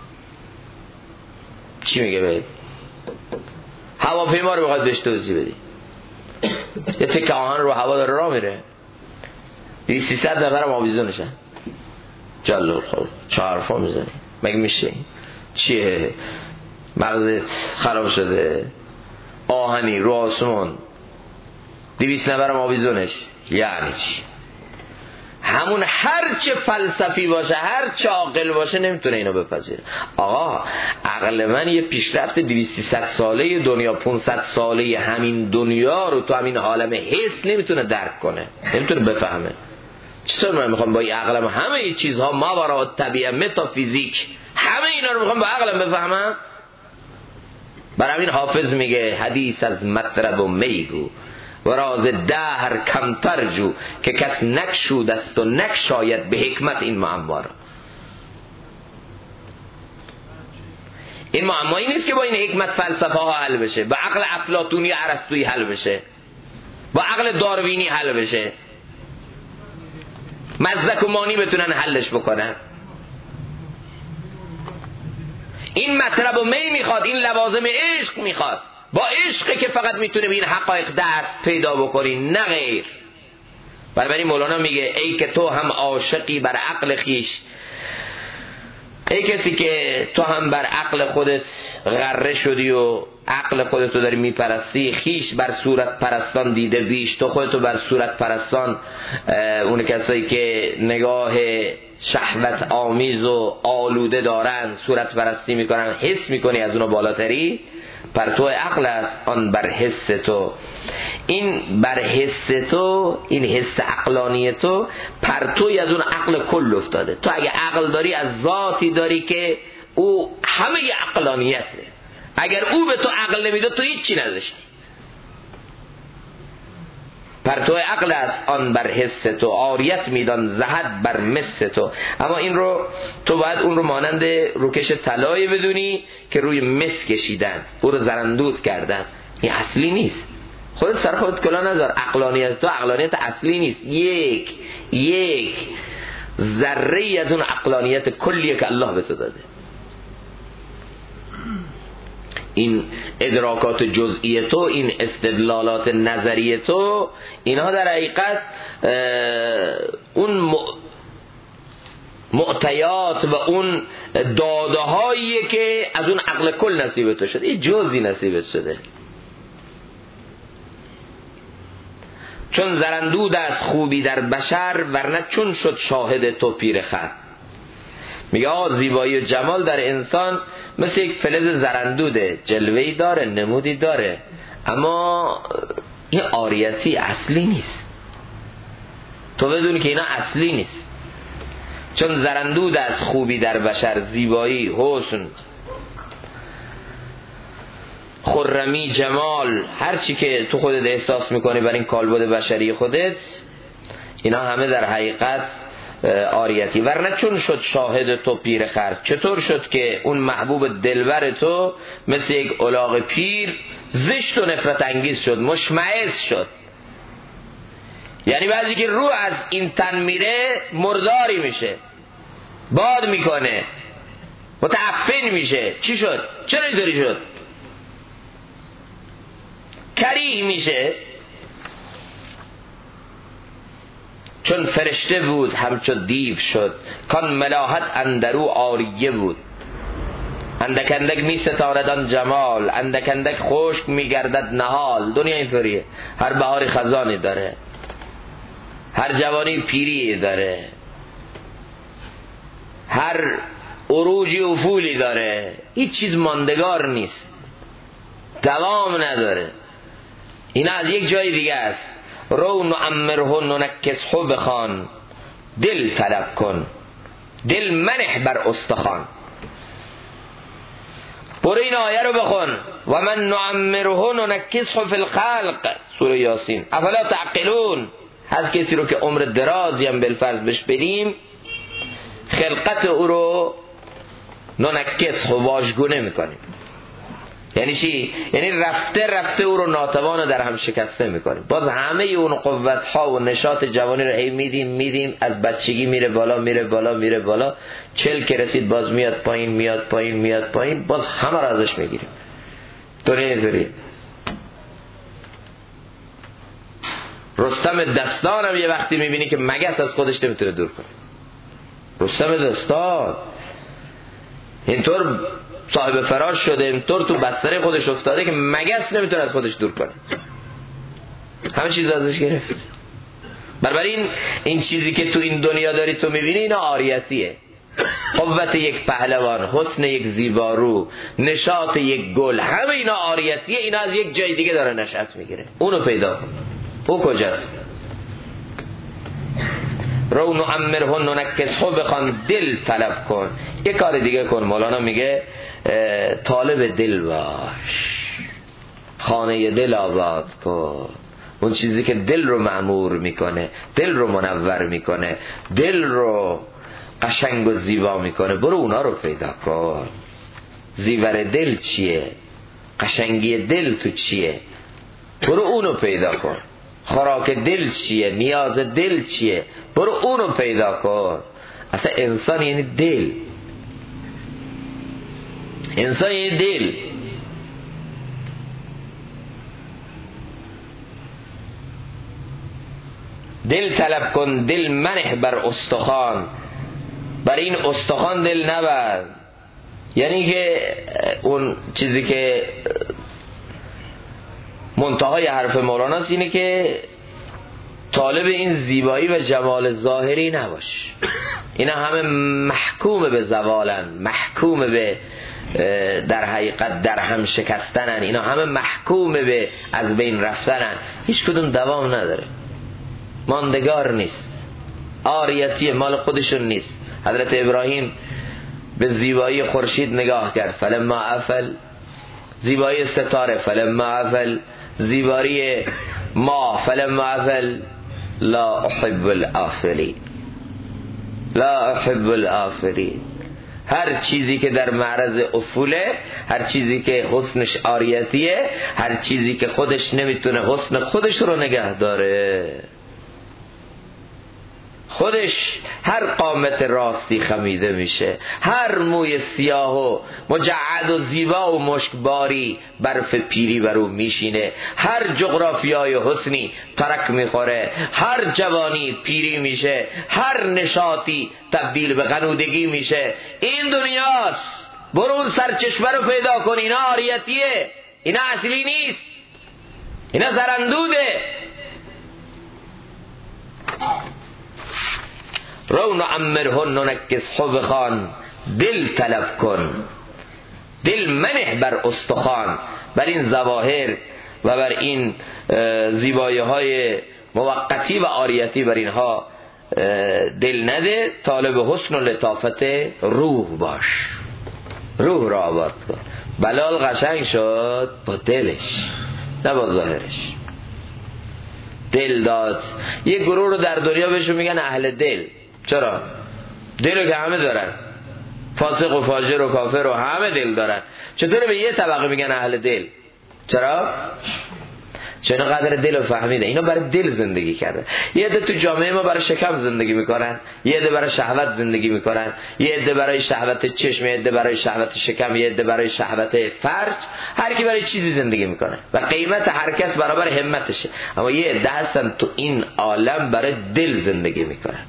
چی میگه بگید؟ هواپیما رو بخواد بهش توضیح بدی، یه تکه آهن رو هوا داره راه میره، 300 نفرم آویزونشن، جلال خور چه حرفا میزنی؟ مگه میشه؟ چیه؟ مغز خراب شده، آهنی رو آسمون 200 نفرم آویزونش، یعنی چی؟ همون هر چه فلسفی باشه، هر چه عاقل باشه نمیتونه اینو بپذیره. آقا عقل من یه پیشرفت 200-300 ساله دنیا، 500 ساله همین دنیا رو تو همین عالم حس نمیتونه درک کنه، نمیتونه بفهمه. چطور من میخوام با این عقلم همه این چیزها ماورا الطبیعه، متافیزیک، همه اینا رو میخوام با عقلم بفهمم؟ برای همین حافظ میگه حدیث از مطرب و میگو و راز دهر کمتر جو، که کس نکشود است و نکشاید به حکمت این معما را. این معمایی نیست که با این حکمت فلسفه ها حل بشه، با عقل افلاطونی ارسطویی حل بشه، با عقل داروینی حل بشه، مزدک و مانی بتونن حلش بکنن. این مطرب و می میخواد، این لوازم عشق میخواد. با عشقه که فقط میتونه به این حقایق دست پیدا بکنی، نه غیر. برای مولانا میگه ای که تو هم عاشقی بر عقل خیش، ای کسی که تو هم بر عقل خودت غره شدی و عقل خودتو داری میپرستی، خیش بر صورت پرستان دیده بیش. تو خودتو بر صورت پرستان، اون کسایی که نگاه شهوت آمیز و آلوده دارن، صورت پرستی میکنن، حس میکنی از اونو بالاتری. پرتو عقل است آن بر حس تو. این بر حس تو، این حس عقلانی تو، پرتوی از اون عقل کل افتاده. تو اگه عقل داری از ذاتی داری که او همه عقلانیته. اگر او به تو عقل نمیده تو هیچی نداشتی. پرتو عقل است آن بر حس تو، عاریت میدان زهد بر مس تو. اما این رو تو باید اون رو مانند روکش طلایی بدونی که روی مس کشیدن، او رو زرندود کردن. این اصلی نیست. خودت سر خودت کلا نذار. عقلانیت تو عقلانیت اصلی نیست. یک ذره از اون عقلانیت کلیه که الله به تو داده. این ادراکات جزئی تو، این استدلالات نظری تو، اینها در حقیقت اون معطیات و اون داده هاییه که از اون عقل کل نصیب تو شده. این جزئی نصیب شده. چون زرندود از خوبی در بشر، ورنه چون شد شاهد تو پیر خر. میگه زیبایی و جمال در انسان مثل یک فلز زرندوده، جلوه‌ای داره، نمودی داره، اما این عاریتی اصلی نیست. تو بدونی که اینا اصلی نیست. چون زرندود از خوبی در بشر، زیبایی، حسن، خرمی، جمال، هر چی که تو خودت احساس میکنی بر این کالبد بشری خودت، اینا همه در حقیقت عاریتی. ورنه چون شد شاهد تو پیر خر. چطور شد که اون محبوب دلبر تو مثل یک الاغ پیر زشت و نفرت انگیز شد، مشمئز شد. یعنی بعضی که روح از این تن میره مرداری میشه، باد میکنه، متعفن میشه. چی شد؟ چرا اینطوری شد؟ کریه میشه. چون فرشته بود همچو دیو شد، کان ملاحت اندرو آریه بود. اندک اندک می ستاند آن جمال، اندک اندک خشک می گردد نهال. دنیا اینطوریه، هر بهاری خزانی داره، هر جوانی پیری داره، هر عروجی افولی داره. هیچ چیز ماندگار نیست، دوام نداره. این از یک جای دیگه است. رو نعمره ننکسه بخوان، دل طلب کن دل منح بر استخوان. برو این آیه رو بخون. و من نعمره ننکسه فی الخلق، سوره یاسین. افلا تعقلون. هر کسی رو که عمر درازی هم بالفرض بهش بدیم، خلقت او رو ننکسه، واژگونه میکنیم. یعنی چی؟ یعنی رفته رفته او رو ناتوان در هم شکسته میکنیم. باز همه اون قوت ها و نشاط جوانی رو هی میدیم از بچگی میره بالا میره بالا میره بالا، 40 که رسید باز میاد پایین میاد پایین میاد پایین، باز همه رو ازش میگیریم. اینطوری رستم دستان هم یه وقتی میبینی که مگس از خودش نمیتونه دور کنه. رستم دستان اینطور صاحب فراش شده، اینطور تو بستر خودش افتاده که مگس نمیتونه از خودش دور کنه، همه چیز ازش گرفت. بنابراین این چیزی که تو این دنیا داری تو میبینی اینا عاریتیه. قوت یک پهلوان، حسن یک زیبارو، نشاط یک گل، همه اینا عاریتیه. اینا از یک جای دیگه داره نشأت میگیره. اونو پیدا کن. او کجاست؟ رو نعمره ننکسه، بخوان دل طلب کن. یه کار دیگه کن. مولانا میگه طالب دل باش، خانه دل آباد کن. اون چیزی که دل رو معمور میکنه، دل رو منور میکنه، دل رو قشنگ و زیبا میکنه، برو اونا رو پیدا کن. زیور دل چیه؟ قشنگی دل تو چیه؟ برو اونو پیدا کن. خوراک دل چیه؟ نیاز دل چیه؟ برو اونو پیدا کن. اصلا انسان یعنی دل، انسان یعنی دل. دل طلب کن، دل منه بر استخوان، بر این استخوان دل نبر. یعنی که اون چیزی که منتهای حرف مولاناست اینه که طالب این زیبایی و جمال ظاهری نباش. اینا همه محکوم به زوالن، محکوم به در حقیقت در هم شکستنن، اینا همه محکوم به از بین رفتنن، هیچ کدوم دوام نداره، ماندگار نیست، عاریتی مال خودشون نیست. حضرت ابراهیم به زیبایی خورشید نگاه کرد، فلما افل، زیبایی ستاره، فلما افل، زیبایی ماه، فلما افل، لا احب الافلین، لا احب الافلین. هر چیزی که در معرض افوله، هر چیزی که حسنش عاریتیه، هر چیزی که خودش نمیتونه حسن خودش رو نگه داره، خودش هر قامت راستی خمیده میشه، هر موی سیاه و مجعد و زیبا و مشکباری برف پیری برو میشینه، هر جغرافیای حسنی ترک میخوره، هر جوانی پیری میشه، هر نشاطی تبدیل به غنودگی میشه. این دنیاست، برو اون سرچشمه رو پیدا کن. اینا عاریتیه، اینا اصلی نیست، اینا زرندوده. رو نعمره ننکسه، بخوان دل طلب کن، دل منه بر استخوان، بر این ظواهر و بر این زیبایی های موقتی و عاریتی بر اینها دل نده. طالب حسن و لطافت روح باش، روح را آباد کن. بلال قشنگ شد با دلش نه با ظاهرش. دل داد. یه گروه رو در دنیا بهشون میگن اهل دل. چرا؟ دلو که همه دارن، فاسق و فاجر و کافر و همه دل دارن. چطور به یه طبقه میگن اهل دل؟ چرا؟ چون قدر دل رو فهمیده، اینا برای دل زندگی کرده. یه عده تو جامعه ما برای شکم زندگی میکنن، یه عده برای شهوت زندگی میکنن، یه عده برای شهوت چشم، یه عده برای شهوت شکم، یه عده برای شهوت فرج. هر کی برای چیزی زندگی میکنه و قیمت هر کس برابر همتشه. اما یه عده هستن تو این عالم برای دل زندگی میکنن.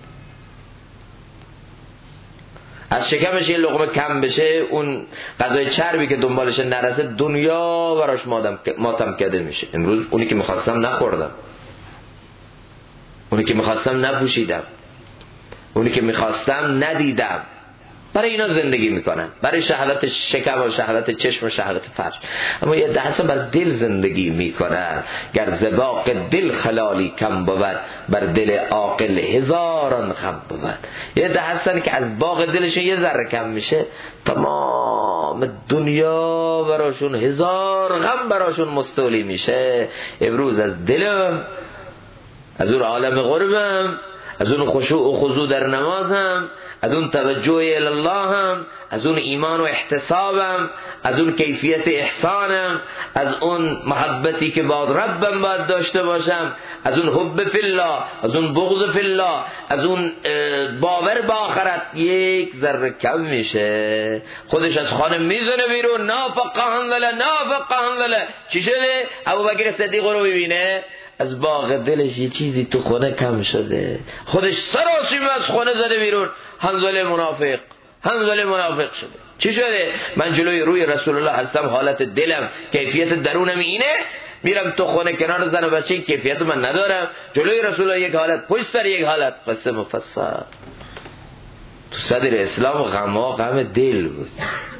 از شکمش یه لقمه کم بشه، اون غذای چربی که دنبالش نرسه، دنیا براش ماتم کرده میشه. امروز اونی که میخواستم نخوردم، اونی که میخواستم نپوشیدم، اونی که میخواستم ندیدم. برای اینا زندگی میکنن، برای شهوت شکم و شهوت چشم و شهوت فرج. اما یه ده هستن بر دل زندگی میکنن. گر زباق دل خلالی کم بود، بر دل عاقل هزاران غم بود. یه ده هستن که از باغ دلشون یه ذره کم میشه، تمام دنیا براشون هزار غم براشون مستولی میشه. امروز از دلم، از اون عالم غربم، از اون خشوع و خضوع در نمازم، از اون توجه الله هم، از اون ایمان و احتسابم، از اون کیفیت احسانم، از اون محبتی که با ربم باید داشته باشم، از اون حب فی الله، از اون بغض فی الله، از اون باور به آخرت یک ذره کم میشه. خودش از خانه میزنه بیرون، نافقه هندله، نافقه هندله. چی شده؟ ابوبکر صدیق رو ببینه از باغ دلش یه چیزی تو خونه کم شده، خودش سراسیمه از خونه زده بیرون. حنظله منافق، حنظله منافق شده. چی شده؟ من جلوی روی رسول الله هستم، حالت دلم کیفیت درونم اینه، میرم تو خونه کنار زن و بچه، این کیفیت من ندارم، جلوی رسول الله یک حالت، پشت سر یک حالت. قصه مفصل تو صدر اسلام غم دل بود.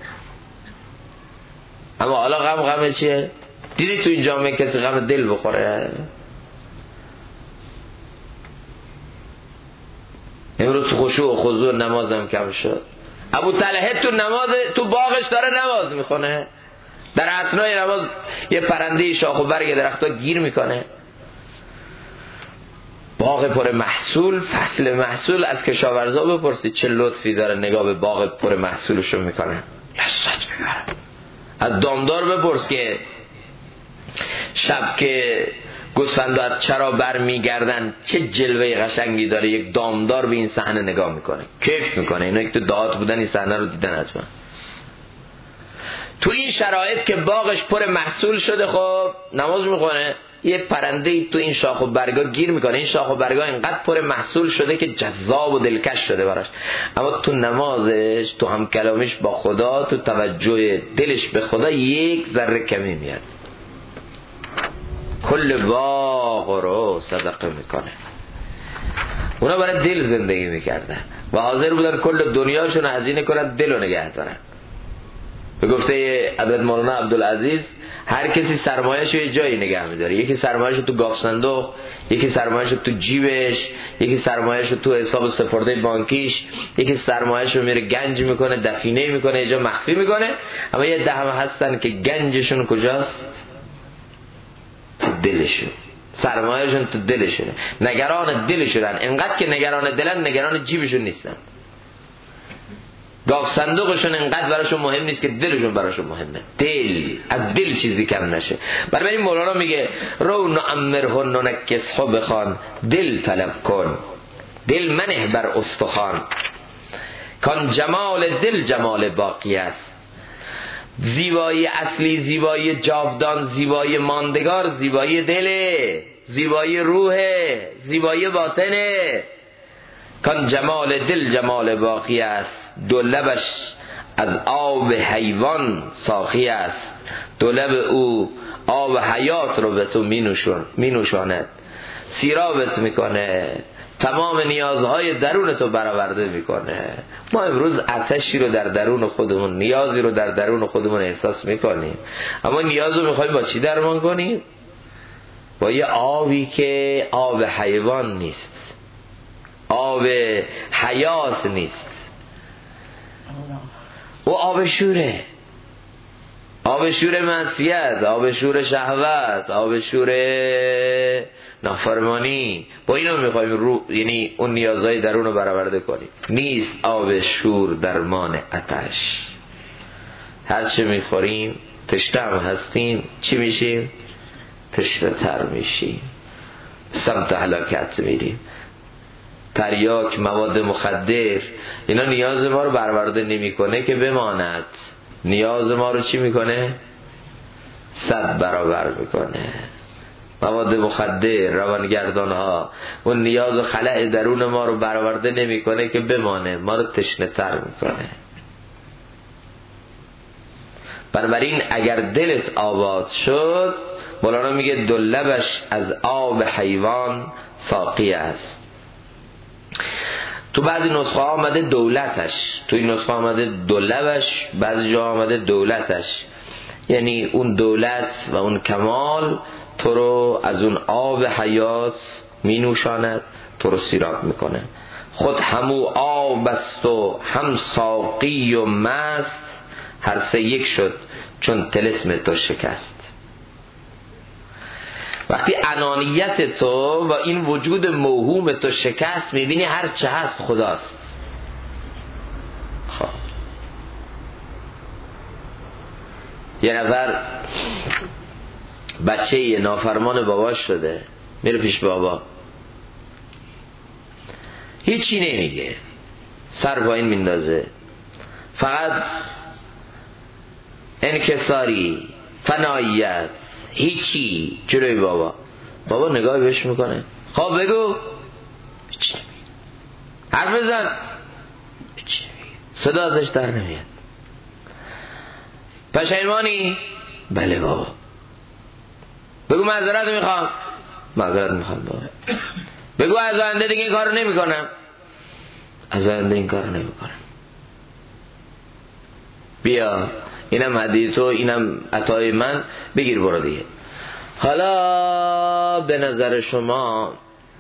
اما حالا غم چیه؟ دیدی تو این جامعه کسی غم دل بخوره؟ امروز خشوع و خضوع نمازم کم شد. ابو طلحه تو نماز تو باغش داره نماز میخونه، در اثنای نماز یه پرنده شاخ و برگ درخت‌ها گیر میکنه. باغ پر محصول، فصل محصول، از کشاورزا بپرسید چه لطفی داره نگاه به باغ پر محصولشون میکنه، لذت میبره. از دامدار بپرس که شب که گوسفندا از چرا بر میگردن چه جلوه قشنگی داره، یک دامدار به این صحنه نگاه میکنه، کیف میکنه. اینا که تو دهات بودن این صحنه رو دیدن حتما. تو این شرایط که باغش پر محصول شده، خب نماز میخونه، یه پرنده تو این شاخ و برگا گیر میکنه. این شاخ و برگا اینقدر پر محصول شده که جذاب و دلکش شده براش، اما تو نمازش، تو هم کلامیش با خدا، تو توجه دلش به خدا یک ذره کمی میاد. کل باغ رو صدقه میکنه. اونا برای دل زندگی میکردن و حاضر بودن کل دنیاشون هزینه کنن دل رو نگه دارن. به گفته حضرت مولانا عبدالعزیز، هر کسی سرمایه‌اش رو یه جایی نگه می‌داره. یکی سرمایه‌اش رو تو گاف صندوق، یکی سرمایه‌اش رو تو جیبش، یکی سرمایه‌اش رو تو حساب سپرده بانکیش، یکی سرمایه‌اش رو میره گنج میکنه، دفینه میکنه، یه جا مخفی میکنه. اما یه ده هم هستن که گنجشون کجاست؟ تو دلشون. سرمایه‌شون تو دلشونه، نگران دلشونن. اینقدر که نگران دلن، نگران جیبشون نیستن. گاف صندوقشون انقدر براشون مهم نیست که دلشون براشون مهمه. دل، از دل چیزی کم نشه. برای مولانا میگه رو نعمره ننکسه بخوان، دل طلب کن، دل منه بر استخوان، کان جمال دل جمال باقی است. زیبایی اصلی، زیبایی جاودان، زیبایی ماندگار، زیبایی دله، زیبایی روحه، زیبایی باطنه. کان جمال دل جمال باقی است. دو لبش از آب حیوان ساقی است. دو لب او آب حیات رو به تو می نوشاند، سیرابت میکنه، تمام نیازهای درون تو برآورده میکنه. ما امروز آتشی رو در درون خودمون، نیازی رو در درون خودمون احساس میکنیم، اما نیاز رو میخوایم با چی درمان کنیم؟ با یه آبی که آب حیوان نیست، آب حیات نیست. و آب شوره، آب شور معصیت، آب شور شهوت، آب شور نافرمانی. با اینو میخوایم یعنی اون نیازهای درون رو برآورده کنیم. نیست آب شور درمان آتش. هرچه میخوریم تشنه هم هستیم، چی میشیم؟ تشنه تر میشیم، سمت هلاکت میریم. تریاک، مواد مخدر، اینا نیاز ما رو برآورده نمیکنه که بماند، نیاز ما رو چی میکنه؟ 100 برابر میکنه. مواد مخدر، روانگردان ها، اون نیاز و خلأ درون ما رو برآورده نمیکنه که بمانه، ما رو تشنه تر میکنه. بنابراین اگر دلت آباد شد، مولانا میگه دو لبش از آب حیوان ساقی است. تو بعضی نسخه آمده دولتش، تو این نسخه آمده دو لبش، بعضی جا آمده دولتش، یعنی اون دولت و اون کمال تو رو از اون آب حیات می نوشاند، تو رو سیراب میکنه. خود همو آب است و هم ساقی و مست، هر سه یک شد چون طلسم تو شکست. وقتی انانیت تو و این وجود موهوم تو شکست، میبینی هر چه هست خداست. خب یه نفر بچه یه نافرمان باباش شده، میره پیش بابا، هیچی نمیگه، سر پایین میندازه، فقط انکساری، فناییت، هیچی جلوی بابا. بابا نگاه بهش میکنه، خب بگو، حرف بزن، صدا ازش در نمیاد. پشیمانی؟ بله بابا. بگو معذرت میخوام. معذرت میخوام بابا. بگو از آینده دیگه این کارو نمیکنم. از آینده این کارو نمیکنم. بیا اینم هدیه تو، اینم عطای من، بگیر برو دیگه. حالا به نظر شما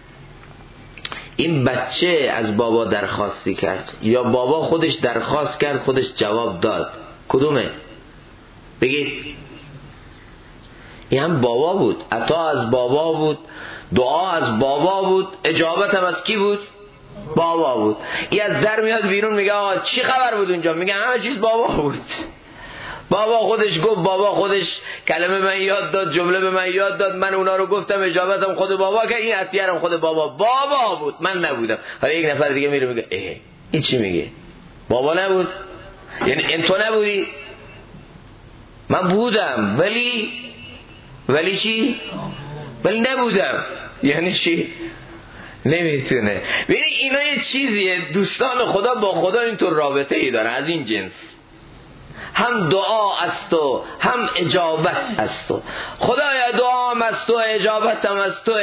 این بچه از بابا درخواستی کرد یا بابا خودش درخواست کرد خودش جواب داد؟ کدومه؟ بگید. این هم بابا بود، عطا از بابا بود، دعا از بابا بود، اجابت هم از کی بود؟ بابا بود. این از در میاد بیرون میگه آقا چی خبر بود اونجا؟ میگه همه چیز بابا بود. بابا خودش گفت، بابا خودش کلمه من یاد داد، جمله به من یاد داد، من اونا رو گفتم، اجابتم خود بابا که این عطیه‌ام خود بابا بود، من نبودم. حالا یک نفر دیگه میره میگه این چی میگه؟ بابا نبود؟ یعنی این تو نبودی؟ من بودم ولی چی؟ ولی نبودم. یعنی چی؟ نمیتونه. ببین اینا یه چیزیه، دوستان خدا با خدا اینطور رابطه ای داره از این جنس. هم دعا از تو، هم اجابت از تو. خدایا دعام از تو، اجابتم از تو.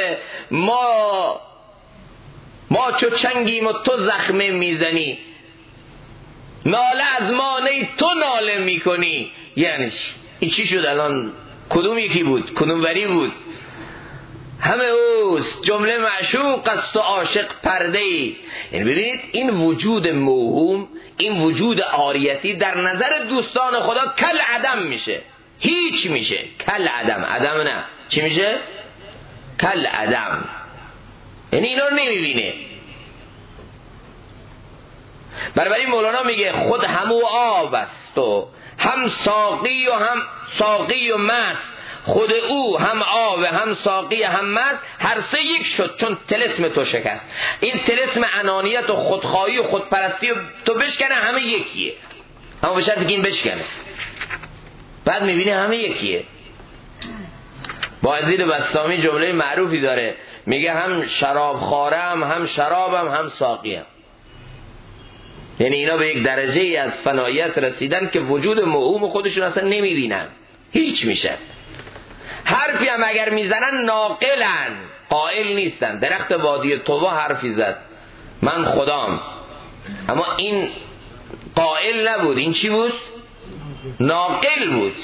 ما چو چنگیم و تو زخمه میزنی، ناله از ما نی تو ناله میکنی. یعنی این چی شد الان؟ کدوم یکی بود؟ کدوم وری بود؟ همه اوست، جمله معشوق است و عاشق پرده ای. یعنی ببینید این وجود موهوم، این وجود عاریتی در نظر دوستان خدا کل عدم میشه، هیچ میشه. کل عدم نه، چی میشه؟ کل عدم. یعنی اینا رو نمیبینه. بنابراین مولانا میگه خود همو آب است و هم ساقی و مست، خود او هم آب هم ساقی هم مست، هر سه یک شد چون طلسم تو شکست. این طلسم انانیت و خودخواهی و خودپرستی و تو بشکنه، همه یکیه، اما به شرطی که این بشکنه. بعد میبینی همه یکیه. بایزید بسطامی جمله معروفی داره، میگه هم شراب خارم، هم شرابم، هم ساقیم. یعنی اینا به یک درجه ای از فنایت رسیدن که وجود موهوم خودشون اصلا نمیبینن، هیچ میشه. حرفی هم اگر میزنن ناقلن، قائل نیستن. درخت وادی طوا حرفی زد من خدام، اما این قائل نبود. این چی بود؟ ناقل بود.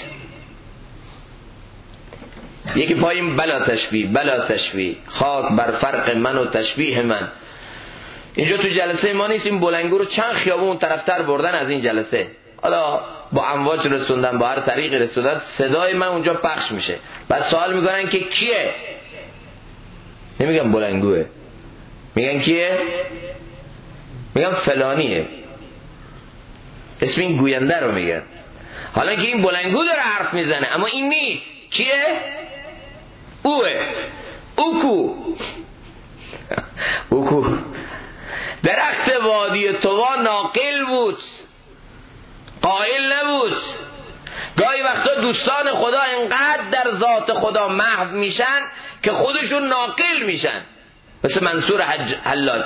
یکی پاییم بلا تشبیه خاک بر فرق من و تشبیه من. اینجا تو جلسه ما نیست، این بلنگو رو چند خیابون طرفتر بردن از این جلسه، حالا با امواج رسوندن، با هر طریقی رسوندن، صدای من اونجا پخش میشه. بعد سوال میکنن که کیه؟ نمیگم بلنگوه، میگن کیه؟ میگم فلانیه، اسم این گوینده رو میگن. حالا که این بلنگو داره حرف میزنه، اما این نیست. کیه؟ اوکو درخت وادی طوا ناقل بود، قائل نبود. گاهی وقتا دوستان خدا انقدر در ذات خدا محو میشن که خودشون ناقل میشن، مثل منصور حلاج.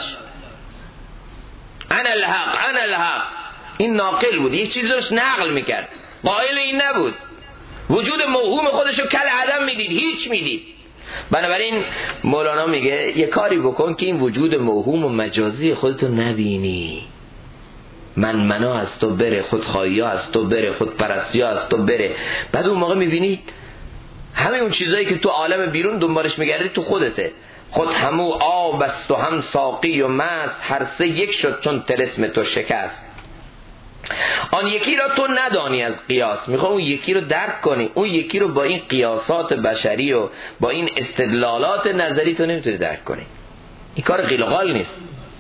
انا الحق این ناقل بود، یک چیزی داشت نقل میکرد، قائل این نبود. وجود موهوم خودشو کل عدم میدید، هیچ میدید. بنابراین مولانا میگه یه کاری بکن که این وجود موهوم و مجازی خودتو نبینی. منا از تو بره، خودخواهی ها از تو بره، خودپرستی ها از تو بره. بعد اون موقع میبینی همه اون چیزایی که تو عالم بیرون دنبالش میگردی تو خودته. خود همو آب است و هم ساقی و مست، هر سه یک شد چون طلسم تو شکست. آن یکی را تو ندانی از قیاس، میخوای اون یکی رو درک کنی، اون یکی رو با این قیاسات بشری و با این استدلالات نظری تو نمیتونی درک کنی. این کار قیل و قال نیست.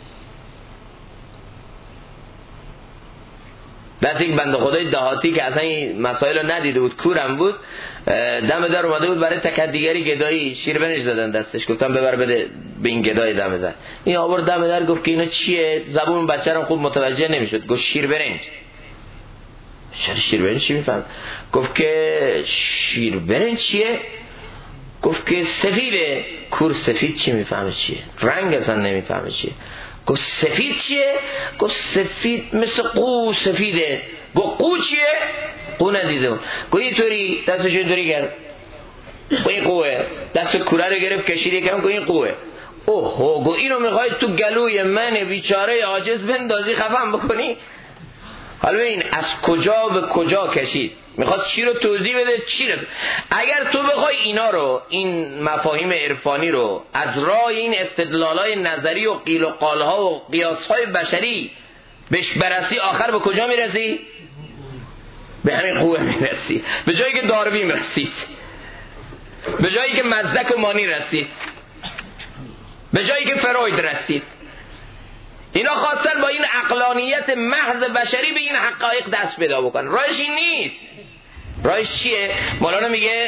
دست یک بنده خدای دهاتی که اصلا این مسائل رو ندیده بود، کورم بود، دم در اومده بود برای تکدیگری گدایی، شیربنج دادن دستش، گفتم ببر بده به این گدای دم در. این آورد دم در، گفت که اینا چیه؟ زبون بچه رو خوب متوجه نمیشد، گفت شیربنج. شیربنج چی میفهم؟ گفت که شیربنج چیه؟ گفت که سفیده. کور سفید چی میفهمه چیه؟ رنگ اصلا نمیفهمه چیه. گفت سفید چیه؟ گفت سفید مثل قو سفیده. گفت قو چیه؟ قو ندیده بود. گو اینطوری دستش اینطوری کرد، گو این قوه، دست کوره رو گرفت کشید یکم، گو این قوه. اوه، گو اینو میخوای تو گلوی من بیچاره عاجز بندازی خفم بکنی؟ حالا ببین از کجا به کجا کشید، میخواد چی رو توضیح بده، چی رو. اگر تو بخوای اینا رو، این مفاهیم عرفانی رو از راه این استدلالای نظری و قیل و قالها و قیاسهای بشری بهش برسی، آخر به کجا میرسی؟ به همین قوه میرسی، به جایی که داروین رسید، به جایی که مزدک و مانی رسید، به جایی که فروید رسید. اینا خواستن با این عقلانیت محض بشری به این حقایق دست پیدا بکنن. راهش این نیست. راهش چیه؟ مولانا میگه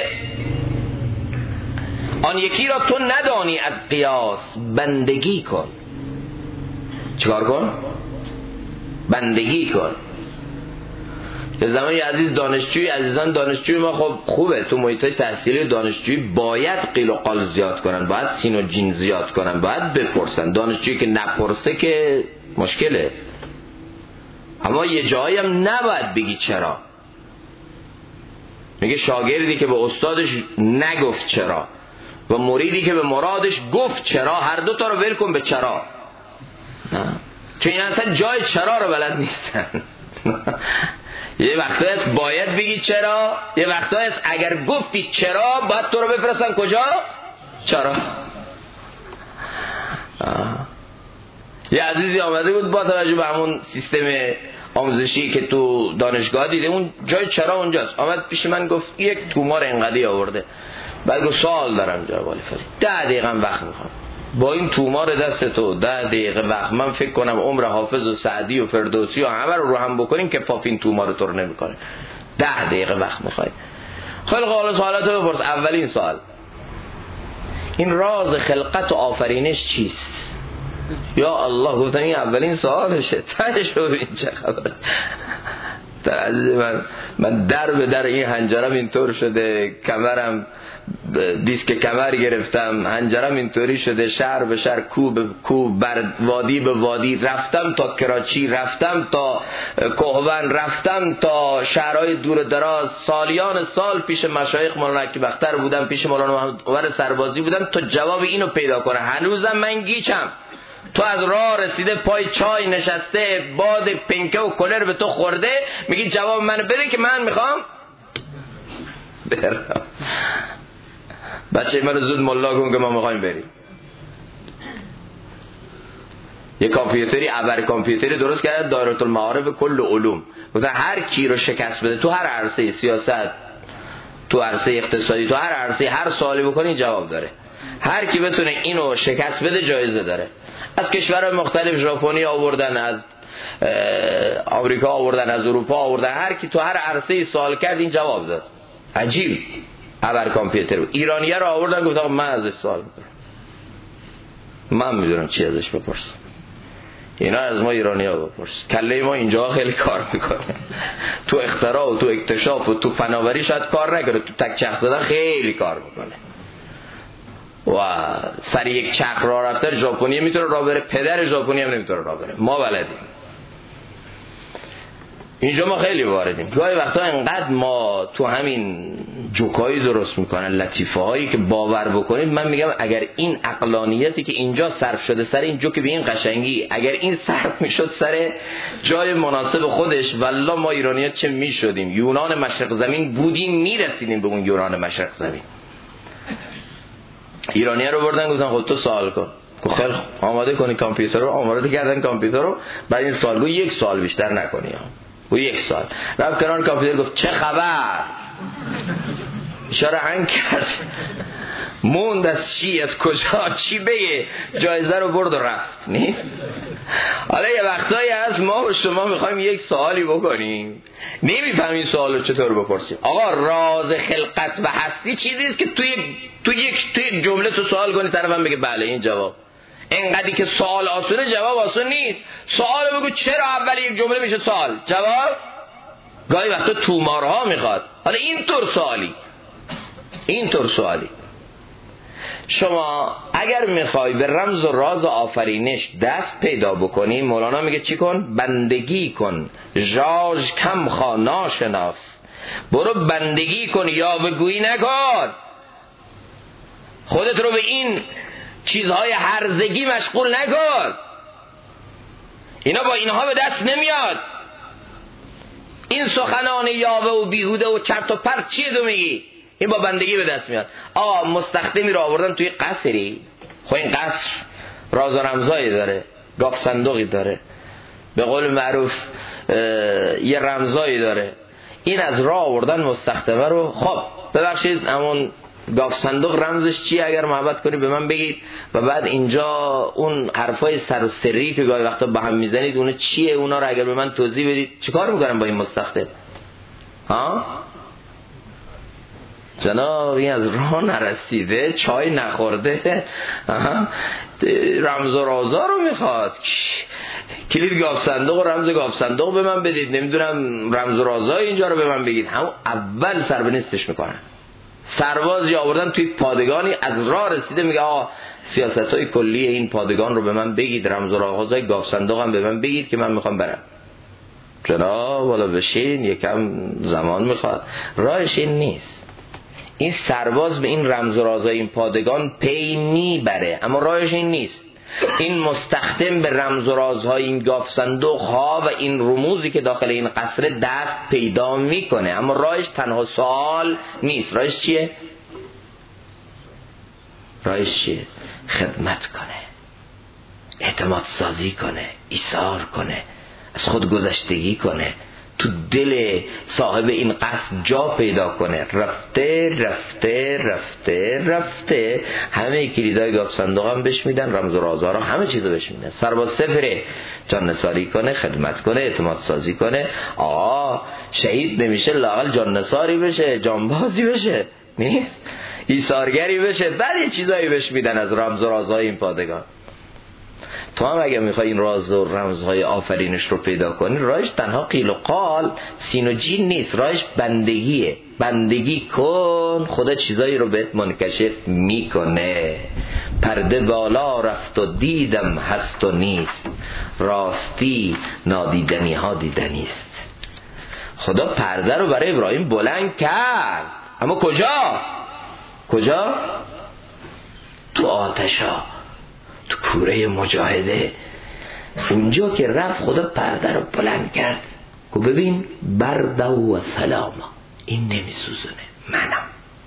آن یکی را تو ندانی از قیاس بندگی کن. چیکار کن؟ بندگی کن. یه زمانی عزیزان دانشجوی ما خب خوبه، تو محیطای تحصیلی دانشجویی باید قیل و قال زیاد کنن، باید سین و جین زیاد کنن، باید بپرسن. دانشجویی که نپرسه که مشکله. اما یه جایی هم نباید بگی چرا. میگه شاگردی که به استادش نگفت چرا و مریدی که به مرادش گفت چرا، هر دو تا رو ول کن به چرا. چون این اصلا جای چرا رو بلد نیستن. یه وقتا هست باید بگی چرا، یه وقتا هست اگر گفتی چرا باید تو رو بفرستن کجا؟ چرا. یه عزیزی آمده بود با توجه به همون سیستم آموزشی که تو دانشگاه دیده، اون جای چرا اونجاست. آمد پیش من گفت یک تومار انقدی آورده. بعد گفت سوال دارم جناب عالی فرید، 10 دقیقه وقت میخوام. با این تومار دست تو 10 دقیقه وقت، من فکر کنم عمر حافظ و سعدی و فردوسی و همه رو هم بکنیم که پاپ این تومار تو رو نمیکنه. 10 دقیقه وقت میخوای. خیلی حالا سوالاتو بپرس. اولین سوال، این راز خلقت و آفرینش چیست؟ یا الله، گفتن این اولین سوالشه. تهش ببین چه خبره. عزیز من در به در این هنجرم اینطور شده، کمرم دیسک کمر گرفتم، هنجرم اینطوری شده، شهر به شهر، کو به کو، بر وادی به وادی، رفتم تا کراچی، رفتم تا کوهوان، رفتم تا شهرهای دور دراز، سالیان سال پیش مشایخ مولانا اکیبختر بودم، پیش مولانا محمد سربازی بودم تا جواب اینو پیدا کنه. هنوزم من گیچم. تو از راه رسیده پای چای نشسته، باد پنکه و کلر به تو خورده، میگی جواب منو بده که من میخوام برم. بچه منو زود ملا کن که ما میخوایم بریم. یه کامپیوتری، ابر کامپیوتری درست کرده، دایره المعارف کل علوم. مثلا هر کی رو شکست بده تو هر عرصه سیاست، تو عرصه اقتصادی، تو هر عرصه هر سوالی بکنی جواب داره. هر کی بتونه اینو شکست بده جایزه داره. از کشورهای مختلف، ژاپنی آوردن، از آمریکا آوردن، از اروپا آوردن، هر کی تو هر عرصه سوال کرد این جواب داد. عجیب. ابر کامپیوتر ایرانیه رو آوردن، گفت آقا من ازش سوال میکنم، من میدونم چی ازش بپرسم، اینا از ما ایرانی‌ها بپرس. کله ما اینجا خیلی کار میکنه. تو اختراع و تو اکتشاف و تو فناوری شاید کار نکنه، تو تک چرخ زدن خیلی کار میکنه. و سر یک چرخ راه رفتن ژاپنی میتونه راه بره، پدر ژاپنی هم نمیتونه راه بره. ما بلدیم. اینجا ما خیلی واردیم. گاهی وقتا انقدر ما تو همین جوکایی درست میکنن، لطیفه هایی که باور بکنید. من میگم اگر این عقلانیتی که اینجا صرف شده سر این جوک به این قشنگی، اگر این صرف میشد سر جای مناسب خودش، والله ما ایرانی‌ها چه میشدیم. یونان مشرق زمین بودیم، میرسیدیم به اون یونان مشرق زمین. ایرانی‌ها رو بردن گفتن خود تو سوال کن. گفت آماده کنی کامپیوتر رو، آماده کردن کامپیوتر رو. بعد این سوال گفت یک سوال بیشتر نکنی ها. و یک سال رفت کنار کامپیوتر، گفت چه خبر، اشاره هنگ کرد، موند از چی، از کجا، چی بگه، جایزه رو برد و رفت. نیست؟ حالا یه وقتایی هست ما و شما میخوایم یک سوالی بکنیم، نمیفهمیم سوالو چطور بپرسیم. آقا راز خلقت و هستی چیزیست که توی یک جمله تو سوال کنی، طرفم بگه بله این جواب. اینقدری که سوال آسونه، جواب آسون نیست. سوال بگو چرا اول یک جمله میشه سوال، جواب گاهی وقتا تومارها میخواد. حالا اینطور سوالی شما اگر میخوای به رمز و راز آفرینش دست پیدا بکنی، مولانا میگه چی کن؟ بندگی کن. ژاژ کم خوا ناشناس، برو بندگی کن، یاوه‌گویی نکن، خودت رو به این چیزهای هرزگی مشغول نکن، اینا با اینها به دست نمیاد. این سخنان یاوه و بیهوده و چرت و پرت چیه تو میگی؟ این با بندگی به دست میاد. مستخدمی رو آوردن توی قصری، خب این قصر راز و رمزایی داره، گاف صندوقی داره، به قول معروف یه رمزایی داره. این از راه آوردن مستخدمه رو. خب ببخشید همون گاف صندوق رمزش چیه؟ اگر محبت کنی به من بگید. و بعد اینجا اون حرفای سر و سری که گاهی وقتا با هم میزنید اون چیه؟ اونا رو اگر به من توضیح بدید. چیکار میکنم با این مستخدم؟ جناب این از راه نرسیده، چای نخورده، رمز و رازا رو میخواد. کلید گاف صندوق و رمز گاف صندوق به من بدید، نمیدونم رمز و رازا اینجا رو به من بگید. همون اول سر به نیستش میکنن. سرباز یا آوردن توی پادگانی، از راه رسیده میگه سیاستهای کلی این پادگان رو به من بگید، رمز و رازای گاف صندوق هم به من بگید که من میخوام برم. جناب والا بشین، یکم زمان میخواد. راهش این نیست. این سرباز به این رمز و رازای این پادگان پی میبره، اما راهش این نیست. این مستخدم به رمز و رازهای این گاف صندوق ها و این رموزی که داخل این قصر دست پیدا میکنه، اما راهش تنها سوال نیست. راهش چیه؟ راهش چیه؟ خدمت کنه، اعتماد سازی کنه، ایثار کنه، از خود گذشتگی کنه، تو دل صاحب این قصد جا پیدا کنه. رفته رفته رفته رفته همه کلیدای گاف صندوق هم بهش میدن، رمز و رازها همه چیزو بهش میدن. سرباز سفره، جان نثاری کنه، خدمت کنه، اعتماد سازی کنه. شهید نمیشه، لااقل جان نثاری بشه، جانبازی بشه، نیست ایثارگری بشه. بعد یه چیزایی بهش میدن از رمز و رازهای این پادگان. تو هم اگه میخوای این راز و رمزهای آفرینش رو پیدا کنی، راهش تنها قیل و قال، سین و جین نیست، راهش بندگیه. بندگی کن، خدا چیزایی رو بهت منکشف میکنه. پرده بالا رفت و دیدم هست و نیست، راستی نادیدنی ها دیدنیست. خدا پرده رو برای ابراهیم بلند کرد، اما کجا؟ تو آتشا، تو کوره مجاهده. اونجا که رفت خدا پرده رو بلند کرد، که ببین برد و سلاما، این نمیسوزونه، منم.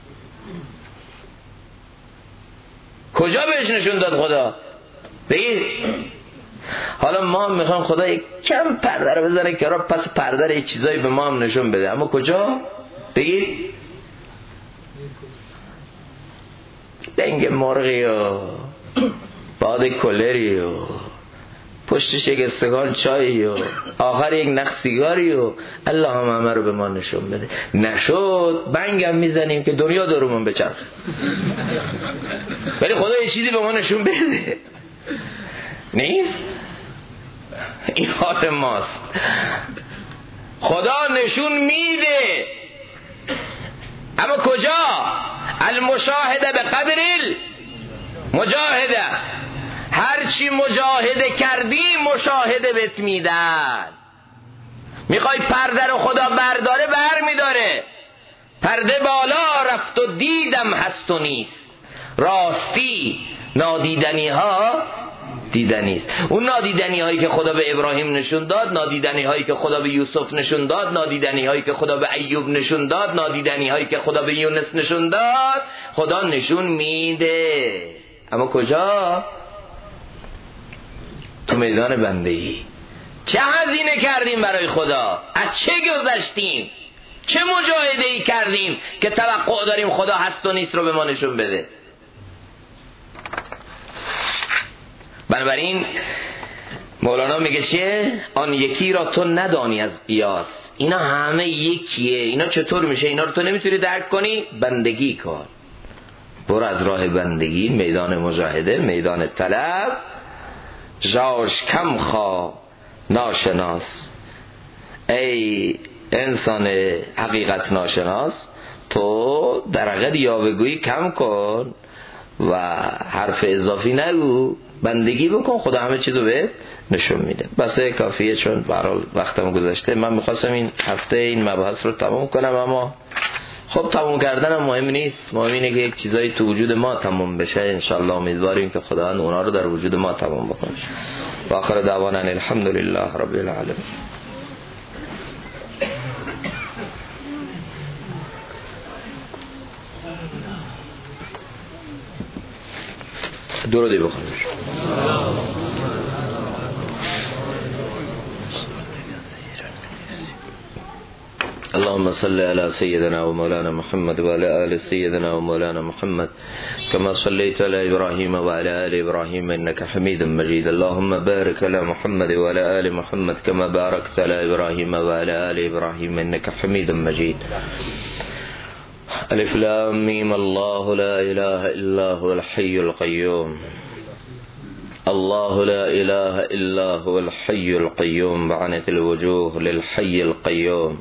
کجا بهش نشون داد خدا؟ بگید. حالا ما هم میخوام خدا یک کم پرده رو بزنه که را پس پرده رو یک چیزایی به ما هم نشون بده، اما کجا؟ بگید. دنگ مرغی و باد کلری و پشتش یک استکان چایی و آخر یک نخ سیگاری و الله همه رو به ما نشون بده. نشد بنگم میزنیم که دنیا دورمون بچرخه، ولی خدا یه چیزی به ما نشون بده. نیست؟ این حال ماست. خدا نشون میده، اما کجا؟ المشاهده به قدر مجاهده. هرچی مجاهده کردی مشاهده بهت میدن. میخوای پرده رو خدا برداره، بر میداره. پرده بالا رفت و دیدم هست و نیست، راستی نادیدنی ها دیدنیست. اون نادیدنی هایی که خدا به ابراهیم نشون داد، نادیدنی هایی که خدا به یوسف نشون داد، نادیدنی هایی که خدا به ایوب نشون داد، نادیدنی هایی که خدا به یونس نشون داد، خدا نشون میده. اما کجا؟ تو میدان بندگی. چه هزینه کردیم برای خدا؟ از چه گذشتیم؟ چه مجاهده ای کردیم که توقع داریم خدا هست و نیست رو به ما نشون بده؟ بنابراین مولانا میگه چه؟ آن یکی را تو ندانی از قیاس. اینا همه یکیه. اینا چطور میشه؟ اینا رو تو نمیتونی درک کنی؟ بندگی کن. برو از راه بندگی، میدان مجاهده، میدان طلب. جاش کم خواه ناشناس، ای انسان حقیقت ناشناس، تو در حقیقت یاوه‌گویی کم کن و حرف اضافی نگو. بندگی بکن، خدا همه چیزو بهت نشون میده. بس کافیه، چون به هر حال وقتم گذشته. من میخواستم این هفته این مبحث رو تمام کنم، اما خب تمام کردنم مهم نیست، مهم اینه که یک چیزایی تو وجود ما تمام بشه. انشالله امیدواریم که خداوند اونا رو در وجود ما تمام بکنه. و آخر دعوانا الحمدلله رب العالمین. درودی بخونیم. اللهم صل على سيدنا ومولانا محمد وعلى آل سيدنا ومولانا محمد كما صليت على إبراهيم وعلى آل إبراهيم إنك حميد مجيد. اللهم بارك على محمد وعلى آل محمد كما باركت على إبراهيم وعلى آل إبراهيم إنك حميد مجيد. ألف لام ميم. الله لا إله إلا هو الحي القيوم. الله لا إله إلا هو الحي القيوم. بعنت الوجوه للحي القيوم.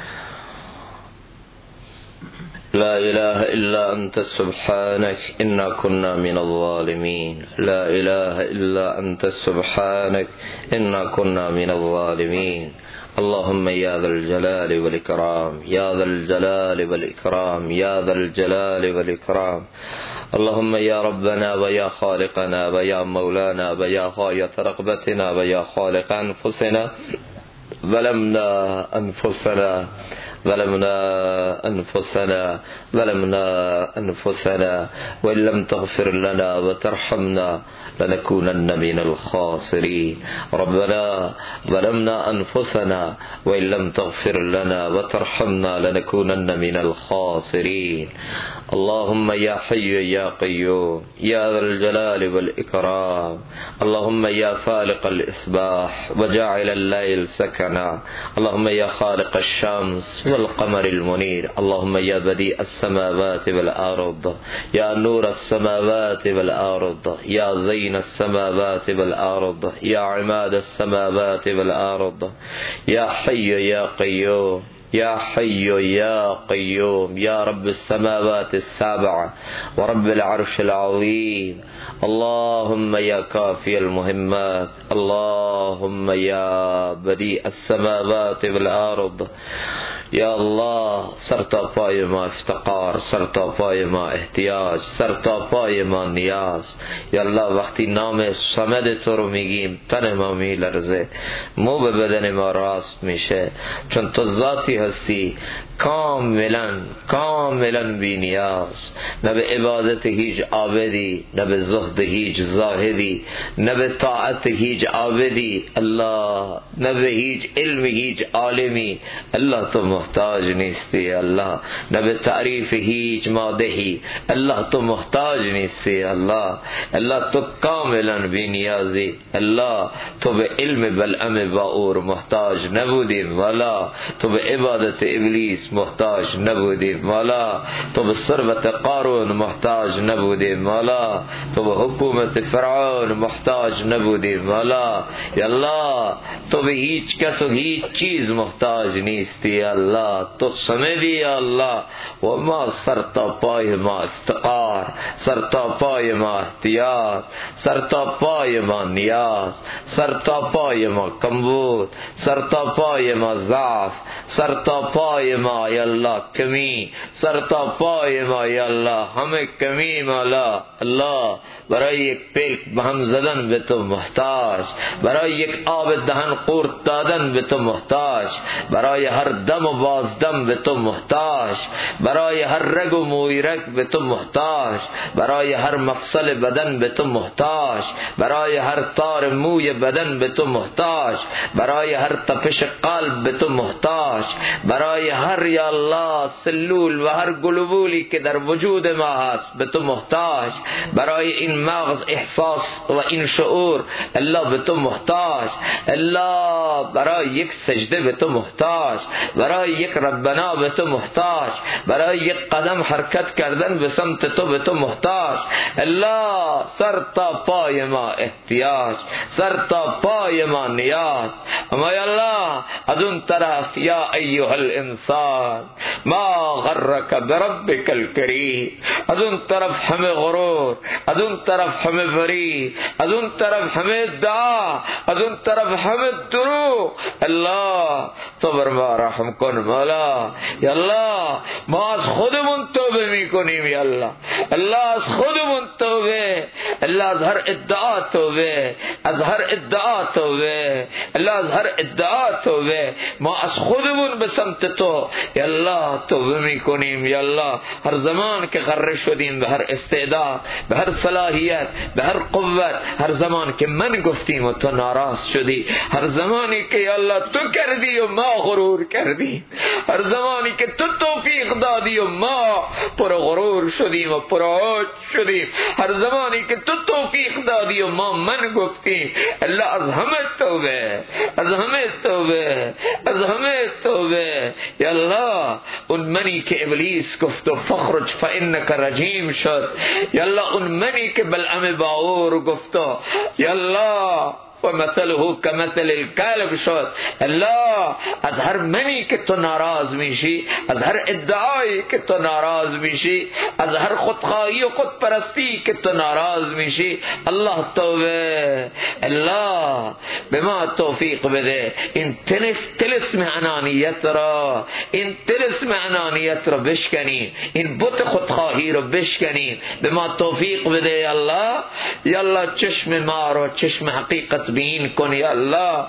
لا إله إلا أنت سبحانك إنا كنا من الظالمين. لا إله إلا أنت سبحانك إنا كنا من الظالمين. اللهم يا ذا الجلال والإكرام، يا ذا الجلال والإكرام، يا ذا الجلال والإكرام. اللهم يا ربنا ويا خالقنا ويا مولانا ويا غاية رغبتنا ويا خالق أنفسنا، ظلمنا أنفسنا ظلمنا أنفسنا ظلمنا أنفسنا وإن لم تغفر لنا وترحمنا لنكونن من الخاسرين. ربنا ظلمنا أنفسنا وإن لم تغفر لنا وترحمنا لنكونن من الخاسرين. اللهم يا حي يا قيوم يا ذا الجلال والإكرام. اللهم يا فالق الإصباح وجاعل الليل سكنا. اللهم يا خالق الشمس والقمر المنير. اللهم يا بديع السماوات والأرض، يا نور السماوات والأرض، يا زين السماوات والأرض، يا عماد السماوات والأرض، يا حي يا قيوم يا حي يا قيوم، يا رب السماوات السبع ورب العرش العظيم. اللهم يا كافي المهمات، اللهم يا بديع السماوات والأرض. یا الله، سر تا پای ما افتقار، سر تا پای ما احتیاج، سر تا پای ما نیاز. یا الله، وقتی نام صمد تو رو میگیم تن ما میلرزه، مو به بدن ما راست میشه، چون تو ذاتی هستی کاملا بی نیاز، نه به عبادت هیچ عابدی، نه به زهد هیچ زاهدی، نه به طاعت هیچ عابدی الله، نه به هیچ علم هیچ عالمی الله. تو محتاج نیستی الله، نه به تعریف هیچ مادحی الله. تو محتاج نیستی الله. الله تو کاملا بی نیازی الله. تو به علم بلعم باور محتاج نبودی مولا، تو به عبادت ابلیس محتاج نبودی مولا، تو به ثروت قارون محتاج نبودی مولا، تو به حکومت فرعون محتاج نبودی مولا. یا الله، تو به هیچ کس و هیچ چیز محتاج نیستی الله. تو صمدی الله. و ما سر تا پای ما افتقار، سر تا پای ما احتیاج، سر تا پای ما نیاز، سر تا پای ما کمبود، سر تا پای ما ضعف، سر تا پای ما یا الله کمی، سر تا پای ما یا الله همه کمی مولا. الله، برای یک پیک به هم زدن به تو محتاج، برای یک آب دهن قورت دادن به تو محتاج، برای هر دم و بازدم به تو محتاج، برای هر رگ و مویرگ به تو محتاج، برای هر مفصل بدن به تو محتاج، برای هر تار موی بدن به تو محتاج، برای هر تپش قلب به تو محتاج، برای هر یا الله سلول و هر گلوبولی که در وجود ما هست به تو محتاج، برای این مغز احساس و این شعور الله به تو محتاج الله، برای یک سجده به تو محتاج، برای یک ربنا به تو محتاج، برای یک قدم حرکت کردن به سمت تو به تو محتاج الله. سر تا پای ما احتیاج، سر تا پای ما نیاز. اما یا الله، از اون طرف یا ایها الانسان سبحان ما غرک بربک الکریم. از اون طرف همه غرور، از اون طرف همه فریب، از اون طرف همه ادعا، از اون طرف همه دروغ. الله تو بر ما رحم کن مولا. یا الله ما از خودمون توبه میکنیم یا الله. الله از خودمون توبه. الله از هر ادعا توبه، از هر ادعا توبه. الله از هر ادعا توبه. ما از خودمون به سمت تو یا الله توبه میکنیم یا الله. هر زمان که غره شدیم به هر استعداد، به هر صلاحیت، به هر قوت، هر زمان که من گفتیم و تو ناراض شدی، هر زمانی که یا الله تو کردی و ما غرور کردیم، هر زمانی که تو توفیق دادی و ما پر غرور شدیم و پر عجب شدیم، هر زمانی که تو توفیق دادی و ما من گفتیم، الله از همه توبه، از همه توبه، از همه توبه یا الله. اون منی که ابلیس گفت و فخرج فانک رجیم شد، یا الله اون منی که بلعم باور گفت یا الله و مثله کمثل الکلب شد. الله از هر منی که تو ناراض میشی، از هر ادعایی که تو ناراض میشی، از هر خودخواهی و خودپرستی که تو ناراض میشی، الله توبه. الله به ما توفیق بده این طلسم انانیت را، این طلسم انانیت را بشکنیم، این بت خودخواهی را بشکنیم. به ما توفیق بده یا الله. یا الله چشم ما را چشم حقیقت بین کن یا الله.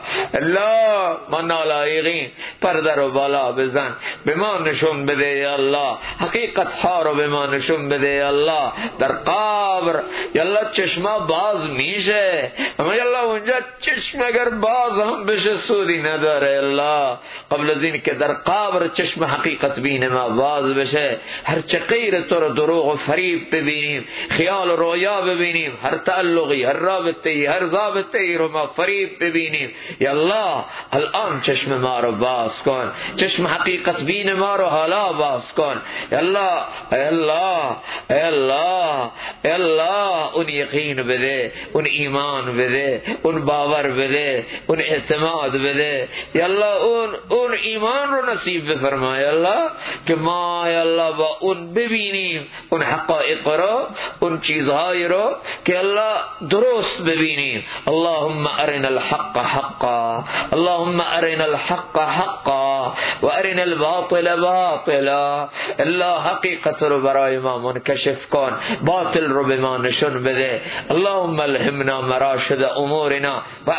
الله ما نالایقین، پرده رو بالا بزن، به ما نشون بده یا الله. حقیقت ها رو به ما نشون بده یا الله. در قبر یا الله چشما باز میشه، اما یا الله اونجا چشم اگر باز هم بشه سودی نداره یا الله. قبل از این که در قبر چشم حقیقت بین ما باز بشه، هر چه غیر تو رو دروغ و فریب ببینیم، خیال و رویا ببینیم، هر تعلقی، هر رابطه‌ای، هر ضابطه‌ای رو ما فریب ببینیم یا الله. الان چشم ما رو باز کن، چشم حقیقت بین ما رو حالا باز کن یا الله. ای الله، ای الله، ای الله اون یقین بده، اون ایمان بده، اون باور بده، اون اعتماد بده یا الله. اون ایمان رو نصیب بفرما یا الله که ما یا الله با اون ببینیم اون حقایق رو، اون چیزهای رو که الله درست ببینیم. اللهم ارنا الحق حقا، اللهم ارنا الحق حقا و ارنا الباطل باطلا. الله حقیقت رو برای ما منکشف کن، باطل رو به ما نشون بده. اللهم الهمنا مراشد امورنا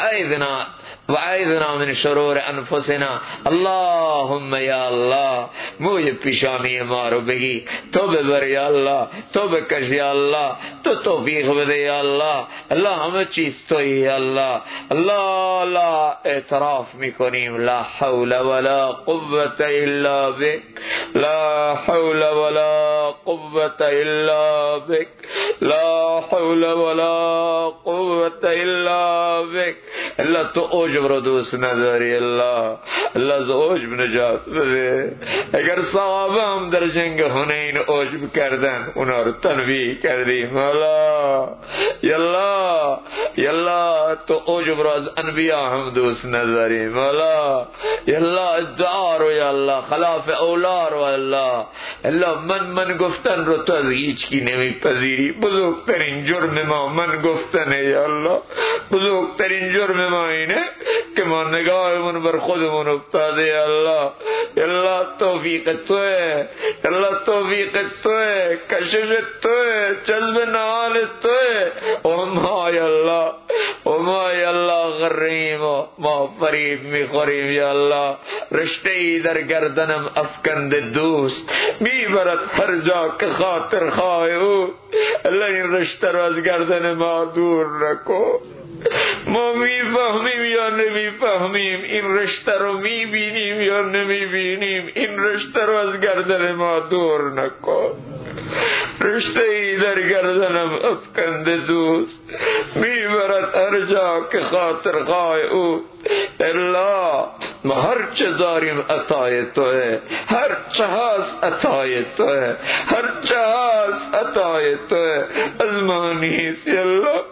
و اعذنا من شرور انفسنا. اللهم یا الله موی پیشانی ما رو بگی، تو ببر یا الله، تو بکش یا الله، تو توفیق بده یا الله. الله همه چیز تویی یا الله. الله لا اعتراف میکنیم لا حول ولا قوة الا بک، لا حول ولا قوة الا بک، لا حول ولا قوة الا بک. الله تو عجب رو دوست نداری الله. الله از عجب نجات بده. اگر صحابه هم در جنگ حنین عجب کردن، اونا رو تنبیه کردیم مولا. یالله یالله تو عجب رو از انبیا هم دوست نداری مولا. یالله ادعا رو یالله، خلاف اولا رو الله. الله من گفتن رو تو از هیچ کی نمیپذیری. بزرگترین جرم ما من گفتنه یالله. بزرگترین جرم ما اینه که ما نگاهمون بر خودمون افتاده یالله. یالله توفیق توه، یالله توفیق توه، کشش توه، جذب نهال توه. و ما یالله، و ما یالله غریم و ما فریب میخوریم یالله. رشته ای در گردنم افکند دوست، میبرد هر جا که خاطر خواه او. الله این رشته رو از گردن ما دور نکن. ما میفهمیم یا نمیفهمیم، این رشته رو میبینیم یا نمیبینیم، این رشته رو از گردن ما دور نکن. رشته ای در گردنم افکنده دوست، میبرد هر جا که خاطر خواه او. الله ما هر چه داریم عطای توه، هر چه هست عطای توه، هر چه هست عطای توه. از ما نیست الله،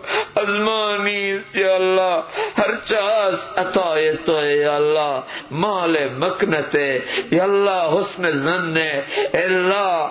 از ما نیست یا الله، هرچه هست عطای تو یا الله، مال مکنت یا الله، حسن ظن الله،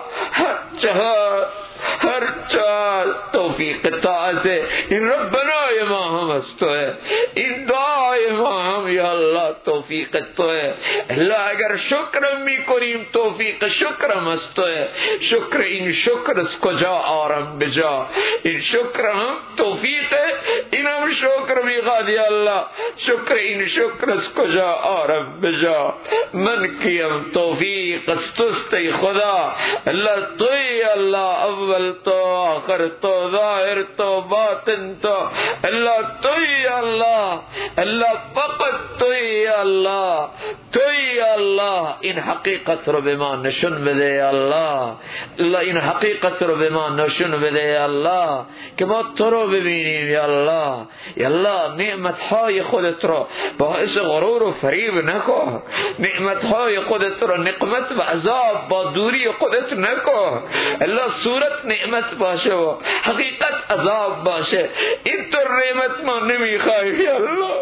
هر چاز توفیق طاعت این ربنای ما هم از تو ہے، این دعای ما هم یا الله توفیق تو ہے. اللہ اگر شکرم می کنیم توفیق شکرم از تو ہے. شکر این شکر از کجا آرم بجا، این شکر هم توفیق ہے، این هم شکر می خواد یا الله. شکر این شکر از کجا آرم بجا، من کیم توفیق از توست ای خدا. اللہ توی اللہ، اول تو آخر تو ظاہر تو باطن تو، اللہ توی اللہ، اللہ فقط توی اللہ، توی اللہ. این حقیقت رو به ما نشون بده الله، الله این حقیقت رو به ما نشون بده الله که ما تو رو ببینیم یا الله. یا الله نعمتهای خودت رو باعث غرور و فریب نکن، نعمتهای خودت رو نقمت و عذاب با دوری خودت نکن. الله صورت نعمت باشه و حقیقت عذاب باشه، اینطور نعمت ما نمیخوایم یا الله.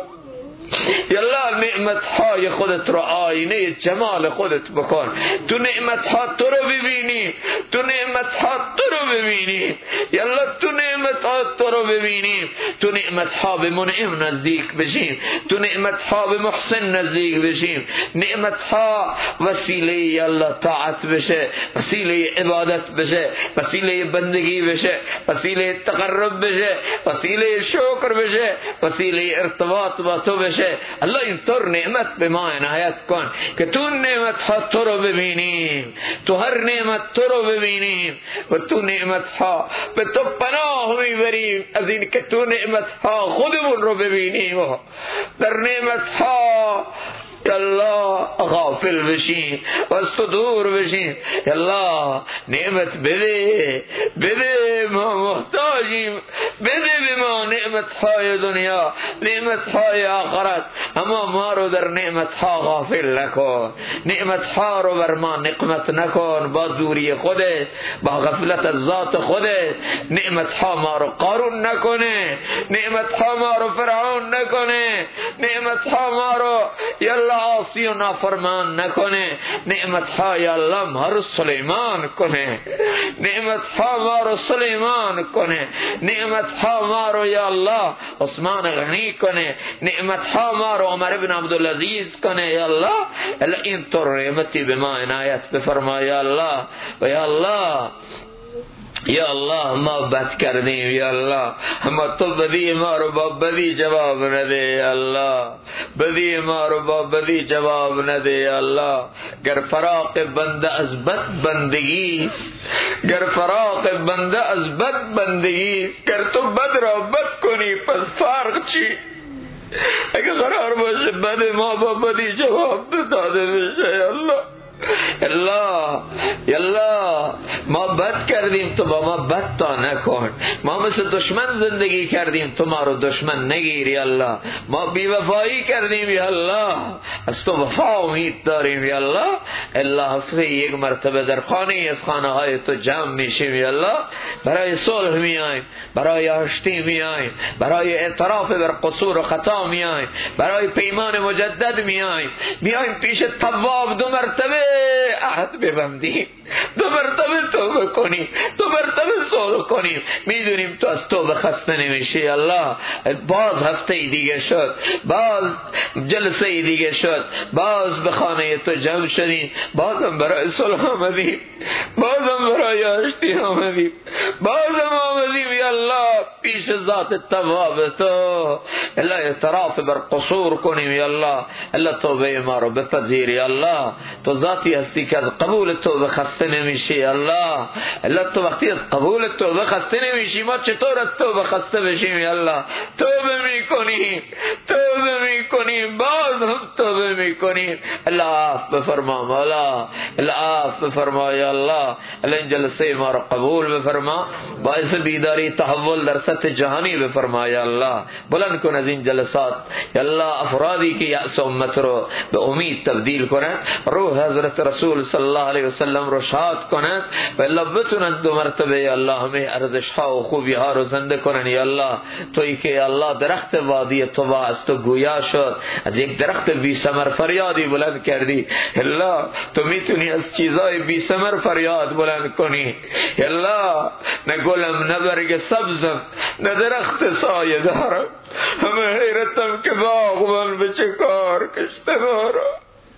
یا الله نعمتهای خودت رو آینه جمال خودت بکن، تو نعمتها تو رو ببینیم، تو نعمتها تو رو ببینیم یا الله، تو نعمتها تو رو ببینیم، تو نعمتها به منعم نزدیک بشیم، تو نعمتها به محسن نزدیک بشیم. نعمتها وسیله یا الله طاعت بشه، وسیله عبادت بشه، وسیله بندگی بشه، وسیله تقرب بشه، وسیله شکر بشه، وسیله ارتباط با تو بشه. الله اینطور نعمت به ما عنایت کن که تو نعمت ها تو رو ببینیم، تو هر نعمت تو رو ببینیم و تو نعمت ها به تو پناه میبریم از این که تو نعمت ها خودمون رو ببینیم و در نعمت ها یا الله غافل بشیم و از تو دور بشیم. یا الله نعمت بده، بده، ما محتاجیم، بده به ما نعمتهای دنیا، نعمتهای آخرت، اما ما رو در نعمتها غافل نکن، نعمتها رو بر ما نقمت نکن با دوری خودت، با غفلت از ذات خودت. نعمتها ما رو قارون نکنه، نعمتها ما رو فرعون نکنه، نعمتها ما رو یا الله عاصی و نافرمان نکنه، نعمتها یا الله ما رو سلیمان کنه، نعمتها ما رو سلیمان کنه، نعمتها ما رو یا الله عثمان غنی کنه، نعمتها ما رو عمر بن عبدالعزیز کنه یا الله. این طور نعمتی به ما عنایت بفرما یا الله. و یا الله یا الله ما بد کردیم یا الله، اما تو بدی ما رو با بدی جواب نده یا الله، بدی ما رو با بدی جواب نده یا الله. گر فراق بنده از بد بندگی، گر فراق بنده از بد بندگی، گر تو بد را بد کنی پس فرق چی؟ اگه قرار باشه بد ما با بدی جواب داده بشه یا الله، الله الله ما بد کردیم تو با ما بد تا نکن، ما مثل دشمن زندگی کردیم تو ما رو دشمن نگیر یا الله، ما بیوفایی کردیم یا الله، از تو وفا امید داریم یا الله. الله هفته یک مرتبه در خانه از خانه های تو جمع میشیم یا الله، برای صلح میایم، برای آشتی میایم، برای اعتراف بر قصور و خطا میایم، برای پیمان مجدد میایم پیش تواب دو مرتبه عهد ببندیم، دو مرتبه توبه کنیم، دو مرتبه صلح کنیم. میدونیم تو از توبه خسته نمیشی الله. باز هفته دیگه شد، باز جلسه دیگه شد، باز به خانه تو جمع شدیم، بازم برای صلح آمدیم، بازم برای آشتی آمدیم، بازم آمدیم یا الله پیش ذات تواب تو. الله اعتراف بر قصور کنیم یا الله. الله توبه ما رو بپذیر یا الله. تو ذاتی هستی که از قبول توبه خسته نمیشی الله. الله تو وقتی از قبول توبه خسته نمیشی، ما چطور از توبه خسته بشیم یا الله؟ توبه میکنیم، توبه میکنیم، باز هم توبه میکنیم. الله عفو بفرما مولا، الله عفو بفرما یا الله. الله این جلسه ما رو قبول بفرما، باعث بیداری تحول در سطح جهانی بفرما یا الله. بلند کن از این جلسات یا الله افرادی که یأس امت رو به امید تبدیل کنند، روح حضرت رسول صلی الله علیه وسلم رو شاد کنند و الله بتونند دو مرتبه یا الله همه ارزش ها و خوبی ها رو زنده کنند یا الله. تویی که یا الله درخت وادی طوا از تو گویا شد، از یک درخت بی ثمر فریادی بلند کردی الله. تو میتونی از چیزای بی ثمر فریاد بلند کنی یا الله. نه گلم نه برگ سبزم نه درخت سایه دارم، همه حیرتم که باغ من به چه کار کشته دارم.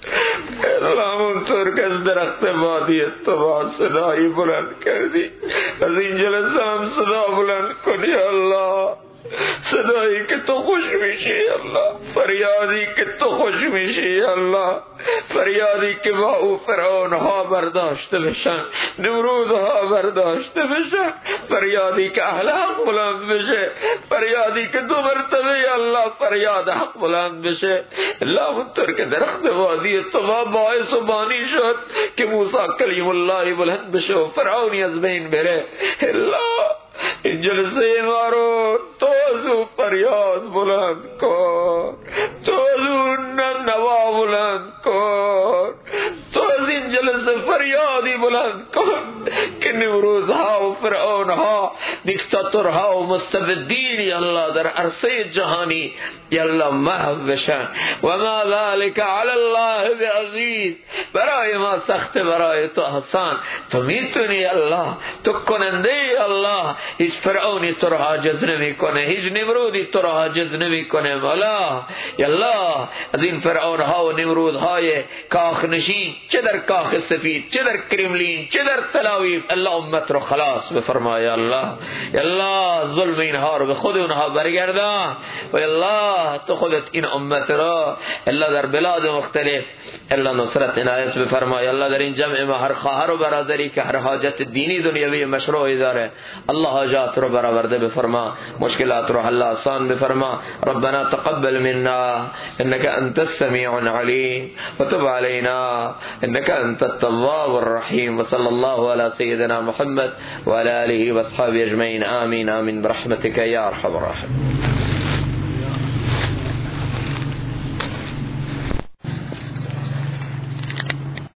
الله اونطور که از درخت وادی طوا صدایی بلند کردی، از این جلسه هم صدا بلند کنی الله. صدایی که تو خوش میشی الله، فریادی که تو خوش میشی الله، فریادی که با او فرعون ها برداشته بشن، نمرود ها برداشته بشن، فریادی که اهل حق بلند بشه، فریادی که دو مرتبه الله فریاد حق بلند بشه الله. اونطور که درخت وادی طوا باعث و بانی شد که موسی کلیم الله بلند بشه و فرعونی از بین بره الله. این جلسه ما رو تو از او فریاد بلند کن، تو از او نوا بلند کن، تو از این جلسه فریادی بلند کن که نمرودها و فرعونها، دیکتاتورها و مستبدین الله در عرصه جهانی یالله محو بشن. و ما ذلك علی الله بعزیز، برای ما سخت برای تو آسان. تو میتونی الله، تو کننده الله. هیچ فرعونی تو را عاجز نمی کنه، هیچ نمرودی تو را عاجز نمی کنه مولا. یالله از این فرعونها و نمرودهای کاخ نشین، چه در کاخ سفید، چه در کرملین، چه در تلاویف، الله امت رو خلاص بفرمای الله. یالله ظلم اینها رو به خود اونها برگردان و یالله تو خودت این امت را الله در بلاد مختلف الله نصرت عنایت بفرمای الله. در این جمع ما هر خواهر و برادری که هر حاجت دینی دنیوی مشروعی داره الله حاجات رو برآورده بفرما، مشکلات رو حل آسان بفرما. ربنا تقبل منا انك انت السميع العليم وتب علينا انك انت التواب الرحيم. وصلى الله على سيدنا محمد وعلى اله واصحابه اجمعين. آمين آمين برحمتك يا ارحم الراحمين.